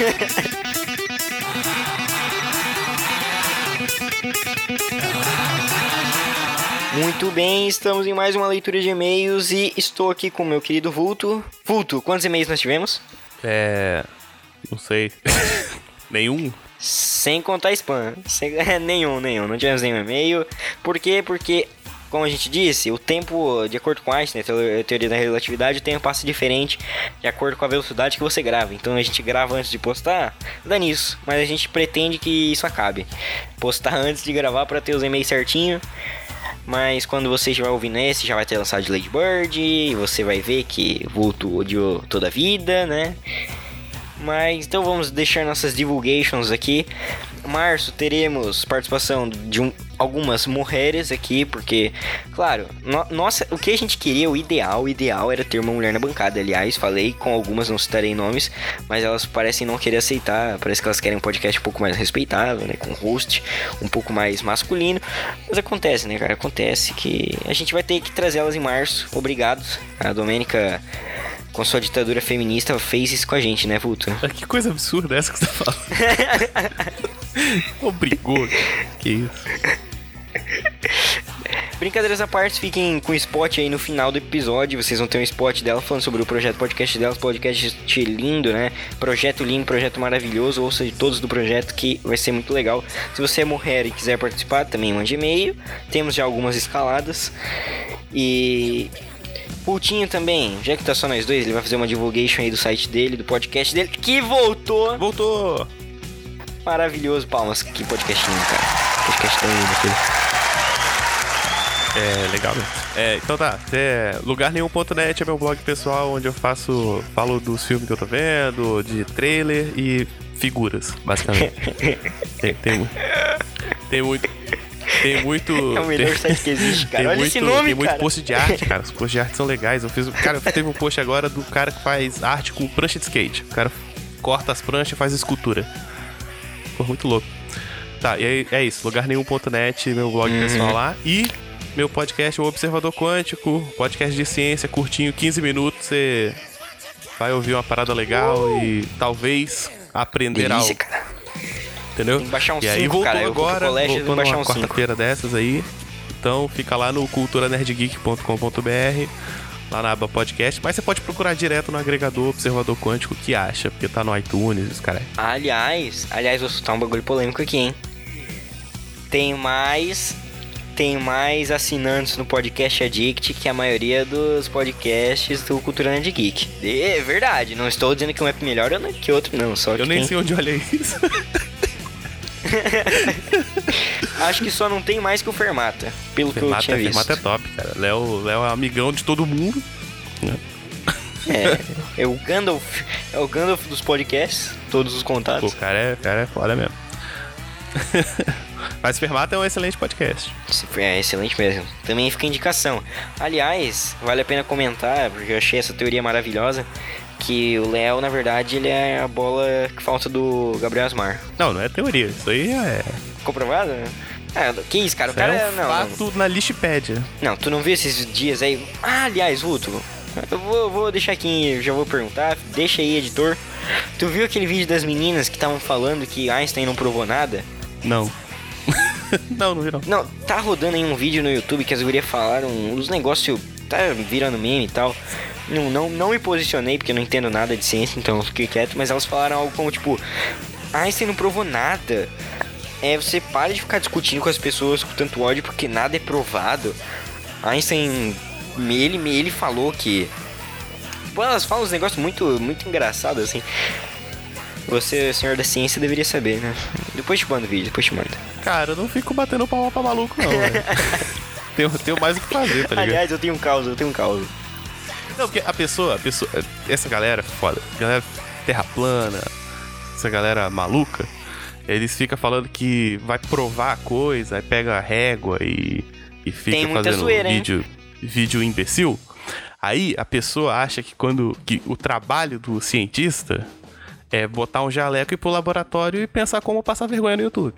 Speaker 1: Muito bem, estamos em mais uma leitura de e-mails e estou aqui com o meu querido Vulto. Vulto, quantos e-mails nós tivemos?
Speaker 2: É... Não sei. Nenhum?
Speaker 1: Sem contar spam. Sem... nenhum, nenhum. Não tivemos nenhum e-mail. Por quê? Porque, como a gente disse, o tempo, de acordo com Einstein, a teoria da relatividade, o tempo passa diferente de acordo com a velocidade que você grava. Então a gente grava antes de postar, dá nisso. Mas a gente pretende que isso acabe. Postar antes de gravar para ter os e-mails certinho. Mas quando você estiver ouvindo esse, já vai ter lançado de Lady Bird. E você vai ver que Vulto odiou toda a vida, né? Mas então vamos deixar nossas divulgations aqui. Março teremos participação de um, algumas mulheres aqui, porque, claro, no, nossa, o que a gente queria, o ideal, o ideal era ter uma mulher na bancada. Aliás, falei com algumas, não citarei nomes, mas elas parecem não querer aceitar. Parece que elas querem um podcast um pouco mais respeitável, né, com host um pouco mais masculino. Mas acontece, né, cara, acontece que a gente vai ter que trazer elas em março. Obrigado, a Domênica, com sua ditadura feminista, fez isso com a gente, né, Vulto?
Speaker 2: Que coisa absurda essa que você tá falando. Obrigou. Que isso.
Speaker 1: Brincadeiras à parte, fiquem com o spot aí no final do episódio. Vocês vão ter um spot dela falando sobre o projeto podcast dela. Podcast lindo, né? Projeto lindo, projeto maravilhoso. Ouça de todos do projeto que vai ser muito legal. Se você é mulher e quiser participar, também mande e-mail. Temos já algumas escaladas. E... Putinho também, já que tá só nós dois, ele vai fazer uma divulgation aí do site dele, do podcast dele, que voltou!
Speaker 2: Voltou!
Speaker 1: Maravilhoso, palmas, que podcastinho, cara. Podcast tão lindo aqui.
Speaker 2: É, legal, né? É, então tá, é, lugar nenhum ponto net é meu blog pessoal, onde eu faço, falo dos filmes que eu tô vendo, de trailer e figuras, basicamente. tem, tem, tem muito... Tem muito...
Speaker 1: É o melhor tem, site que existe, cara. Olha
Speaker 2: muito,
Speaker 1: esse nome,
Speaker 2: Tem muito
Speaker 1: cara.
Speaker 2: post de arte, cara. Os posts de arte são legais. Eu fiz... Cara, teve um post agora do cara que faz arte com prancha de skate. O cara corta as pranchas e faz escultura. Pô, muito louco. Tá, e aí, é isso. lugar nenhum ponto net, meu blog uhum. pessoal lá. E meu podcast, o Observador Quântico. Podcast de ciência, curtinho, quinze minutos. Você vai ouvir uma parada legal uh. e talvez aprender
Speaker 1: Delícia,
Speaker 2: algo.
Speaker 1: Cara.
Speaker 2: Entendeu?
Speaker 1: Tem que baixar um
Speaker 2: e aí
Speaker 1: cinco,
Speaker 2: voltou
Speaker 1: cara.
Speaker 2: agora,
Speaker 1: eu colégio,
Speaker 2: voltou
Speaker 1: baixar
Speaker 2: numa
Speaker 1: um
Speaker 2: quarta-feira dessas aí. Então fica lá no cultura nerd geek ponto com ponto b r, lá na aba podcast. Mas você pode procurar direto no agregador Observador Quântico, que acha, porque tá no iTunes, os caras.
Speaker 1: Aliás, aliás, vou soltar um bagulho polêmico aqui, hein? Tem mais... Tem mais assinantes no Podcast Addict que a maioria dos podcasts do Cultura Nerd Geek. É verdade, não estou dizendo que um é melhor ou que outro, não. Só que
Speaker 2: eu nem
Speaker 1: tem...
Speaker 2: sei onde eu olhei isso.
Speaker 1: Acho que só não tem mais que o Fermata, pelo
Speaker 2: Fermata,
Speaker 1: que eu tinha visto.
Speaker 2: Fermata é top, cara. Léo, Léo é amigão de todo mundo.
Speaker 1: É, é o Gandalf, é o Gandalf dos podcasts, todos os contatos.
Speaker 2: Pô, o cara é, cara é foda mesmo. Mas Fermata é um excelente podcast.
Speaker 1: É excelente mesmo. Também fica indicação. Aliás, vale a pena comentar, porque eu achei essa teoria maravilhosa, que o Léo, na verdade, ele é a bola que falta do Gabriel Asmar.
Speaker 2: Não, não é teoria. Isso aí é...
Speaker 1: Comprovado? Ah, que isso, cara? O cara
Speaker 2: é um
Speaker 1: não,
Speaker 2: fato
Speaker 1: não.
Speaker 2: na Listipédia.
Speaker 1: Não, tu não viu esses dias aí? Ah, aliás, Vulto, eu vou, vou deixar aqui, eu já vou perguntar. Deixa aí, editor. Tu viu aquele vídeo das meninas que estavam falando que Einstein não provou nada?
Speaker 2: Não. não, não vi não.
Speaker 1: Não, tá rodando aí um vídeo no YouTube que as gurias falaram uns negócios, tá virando meme e tal. Não, não, não me posicionei porque eu não entendo nada de ciência, então eu fiquei quieto. Mas elas falaram algo como, tipo, Einstein não provou nada. É, você para de ficar discutindo com as pessoas com tanto ódio porque nada é provado. Einstein, ele, ele falou que... Pô, elas falam uns negócios muito, muito engraçados, assim. Você, senhor da ciência, deveria saber, né? Depois te mando o vídeo, depois te mando.
Speaker 2: Cara, eu não fico batendo palma pra maluco, não, velho. tenho, tenho mais o que fazer, tá ligado?
Speaker 1: Aliás, eu tenho um caos, eu tenho um caos.
Speaker 2: Não, porque a pessoa, a pessoa... Essa galera foda, galera terra plana, essa galera maluca, eles ficam falando que vai provar a coisa, aí pega a régua e, e fica fazendo
Speaker 1: zoeira,
Speaker 2: vídeo, vídeo imbecil. Aí a pessoa acha que quando que o trabalho do cientista é botar um jaleco e ir pro laboratório e pensar como passar vergonha no YouTube.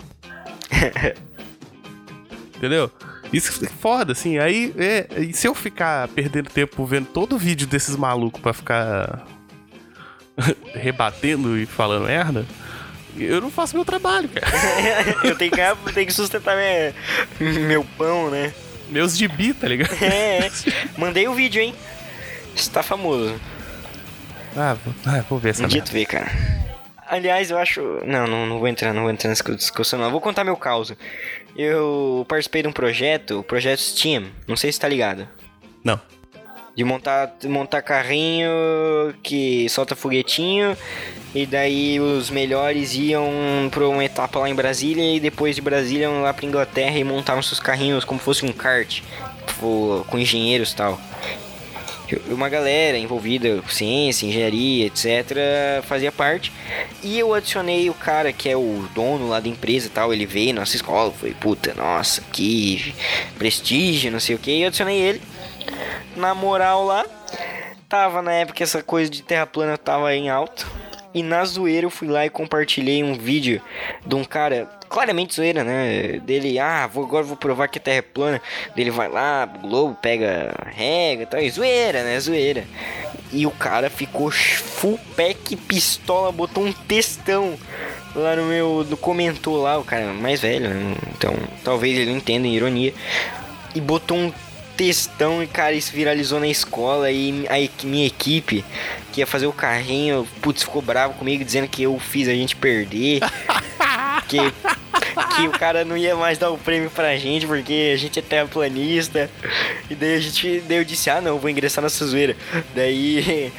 Speaker 2: Entendeu? Isso é foda, assim. Aí, é, e se eu ficar perdendo tempo vendo todo vídeo desses malucos pra ficar rebatendo e falando merda, eu não faço meu trabalho, cara.
Speaker 1: Eu tenho que, eu tenho que sustentar minha, meu pão, né?
Speaker 2: Meus gibi, tá ligado?
Speaker 1: É, mandei o vídeo, hein? Está famoso.
Speaker 2: Ah, vou, ah, vou ver essa
Speaker 1: Um dia
Speaker 2: merda.
Speaker 1: tu vê, cara. Aliás, eu acho... Não, não, não vou entrar, não vou entrar nessa discussão, não. Eu vou contar meu caso. Eu participei de um projeto, o projeto Steam. Não sei se tá ligado.
Speaker 2: Não.
Speaker 1: De montar, montar carrinho que solta foguetinho. E daí os melhores iam pra uma etapa lá em Brasília. E depois de Brasília iam lá pra Inglaterra e montavam seus carrinhos como fosse um kart. Com engenheiros e tal. Uma galera envolvida com ciência, engenharia, etcétera fazia parte. E eu adicionei o cara que é o dono lá da empresa e tal. Ele veio na nossa escola, foi puta, nossa, que prestígio, não sei o que. E eu adicionei ele. Na moral lá, tava na época essa coisa de terra plana tava em alta. E na zoeira eu fui lá e compartilhei um vídeo de um cara, claramente zoeira, né? Dele, ah, vou, agora vou provar que a terra é plana. Dele vai lá, o globo pega rega e tal. E zoeira, né? Zoeira. E o cara ficou full pack pistola, botou um textão lá no meu... No comentou lá, o cara mais velho, né? Então talvez ele não entenda em ironia. E botou um textão e, cara, isso viralizou na escola. E a minha equipe, que ia fazer o carrinho, putz, ficou bravo comigo, dizendo que eu fiz a gente perder. que, que o cara não ia mais dar o prêmio pra gente, porque a gente é terraplanista. E daí a gente, daí eu disse, ah não, eu vou ingressar nessa zoeira. Daí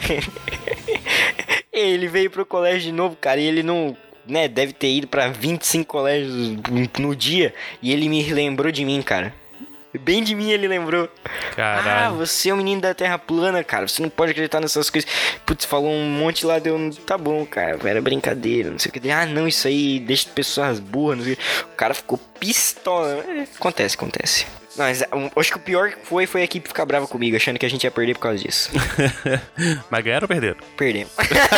Speaker 1: ele veio pro colégio de novo, cara, e ele não... né, deve ter ido pra vinte e cinco colégios no dia. E ele me lembrou de mim, cara. Bem de mim ele lembrou.
Speaker 2: Caralho.
Speaker 1: Ah, você é o menino da terra plana, cara. Você não pode acreditar nessas coisas. Putz, falou um monte lá, deu... Tá bom, cara, era brincadeira, não sei o que. Ah, não, isso aí deixa pessoas burras, não sei o que. O cara ficou pistola. Acontece, acontece. Mas acho que o pior que foi, foi a equipe ficar brava comigo, achando que a gente ia perder por causa disso.
Speaker 2: Mas ganharam ou perderam?
Speaker 1: Perdemos.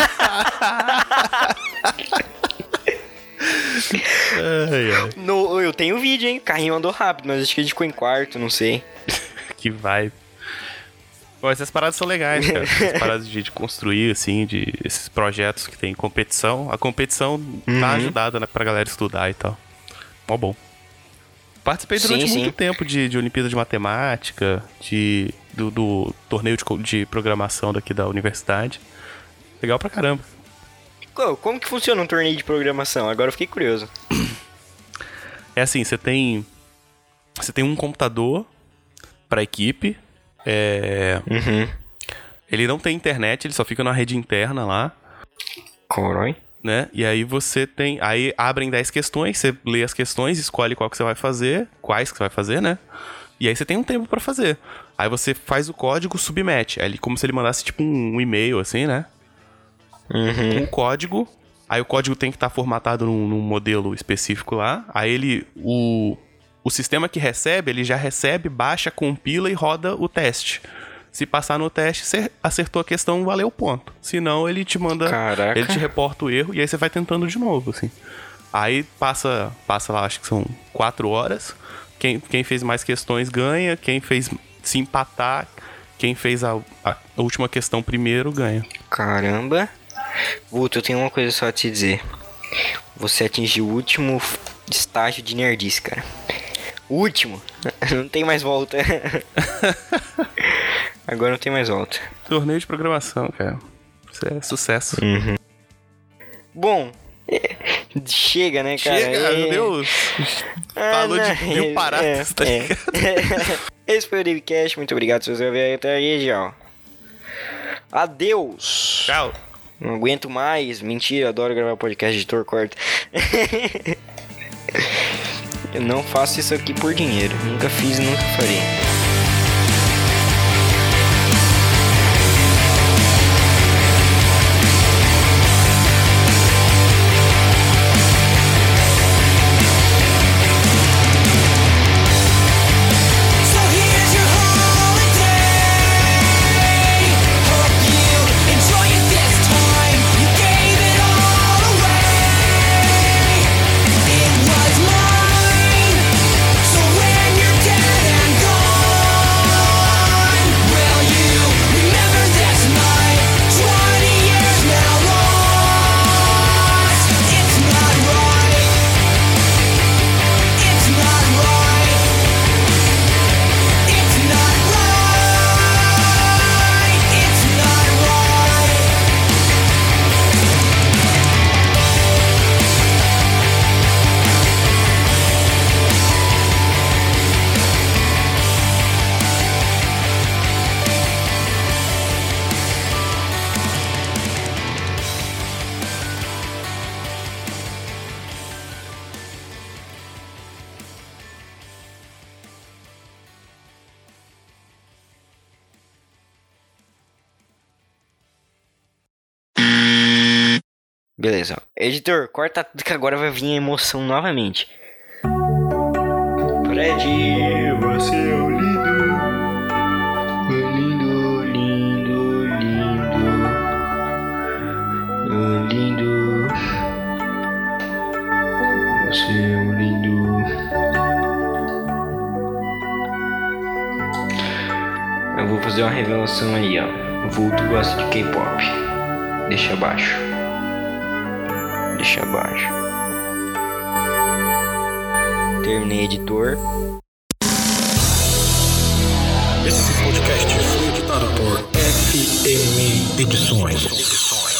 Speaker 2: Ai, ai.
Speaker 1: No, eu tenho vídeo, hein? O carrinho andou rápido, mas acho que a gente ficou em quarto, não sei.
Speaker 2: Que vai. Bom, essas paradas são legais, cara. Essas paradas de, de construir, assim, de esses projetos que tem competição. A competição
Speaker 1: Uhum.
Speaker 2: tá ajudada, né, pra galera estudar e tal. Mó bom. Participei durante
Speaker 1: Sim,
Speaker 2: muito
Speaker 1: sim.
Speaker 2: tempo de, de Olimpíada de Matemática, de, do, do torneio de, co- de programação daqui da universidade. Legal pra caramba.
Speaker 1: Co- Como que funciona um torneio de programação? Agora eu fiquei curioso.
Speaker 2: É assim, você tem. Você tem um computador pra equipe. É.
Speaker 1: Uhum.
Speaker 2: Ele não tem internet, ele só fica na rede interna lá,
Speaker 1: Corói.
Speaker 2: né? E aí você tem. Aí abrem dez questões, você lê as questões, escolhe qual que você vai fazer, quais que você vai fazer, né? E aí você tem um tempo pra fazer. Aí você faz o código, submete. É como se ele mandasse tipo um, um e-mail, assim, né?
Speaker 1: Uhum.
Speaker 2: Um código. Aí o código tem que estar formatado num, num modelo específico lá. Aí ele. O, o sistema que recebe, ele já recebe, baixa, compila e roda o teste. Se passar no teste, você acertou a questão, valeu o ponto. Se não, ele te manda.
Speaker 1: Caraca.
Speaker 2: Ele te reporta o erro e aí você vai tentando de novo, assim. Aí passa, passa lá, acho que são quatro horas. Quem, quem fez mais questões ganha. Quem fez se empatar, quem fez a, a última questão primeiro ganha.
Speaker 1: Caramba. Guto, eu tenho uma coisa só a te dizer. Você atingiu o último estágio de nerdice, cara. O último. Não tem mais volta. Agora não tem mais volta.
Speaker 2: Torneio de programação, cara. Isso é sucesso.
Speaker 1: Uhum. Bom, chega, né, cara?
Speaker 2: Chega,
Speaker 1: É-
Speaker 2: meu Deus.
Speaker 1: Ah,
Speaker 2: Falou
Speaker 1: não,
Speaker 2: de mil
Speaker 1: é-
Speaker 2: paradas,
Speaker 1: é,
Speaker 2: tá
Speaker 1: é.
Speaker 2: ligado?
Speaker 1: Esse foi o Davecast. Muito obrigado se você veio até aí, tchau. Adeus.
Speaker 2: Tchau.
Speaker 1: Não aguento mais. Mentira, adoro gravar podcast de editor corta. Eu não faço isso aqui por dinheiro. Nunca fiz e nunca farei.
Speaker 8: Enjoy it this time. You gave it
Speaker 1: Beleza, ó. Editor, corta tudo que agora vai vir a emoção novamente. Fred, você é o lindo. O lindo, lindo, lindo. O lindo. Você é o lindo. Eu vou fazer uma revelação aí, ó. O Vulto gosta de K-pop. Deixa abaixo. Deixa abaixo. Terminei, editor.
Speaker 8: Esse podcast foi editado por F M Edições.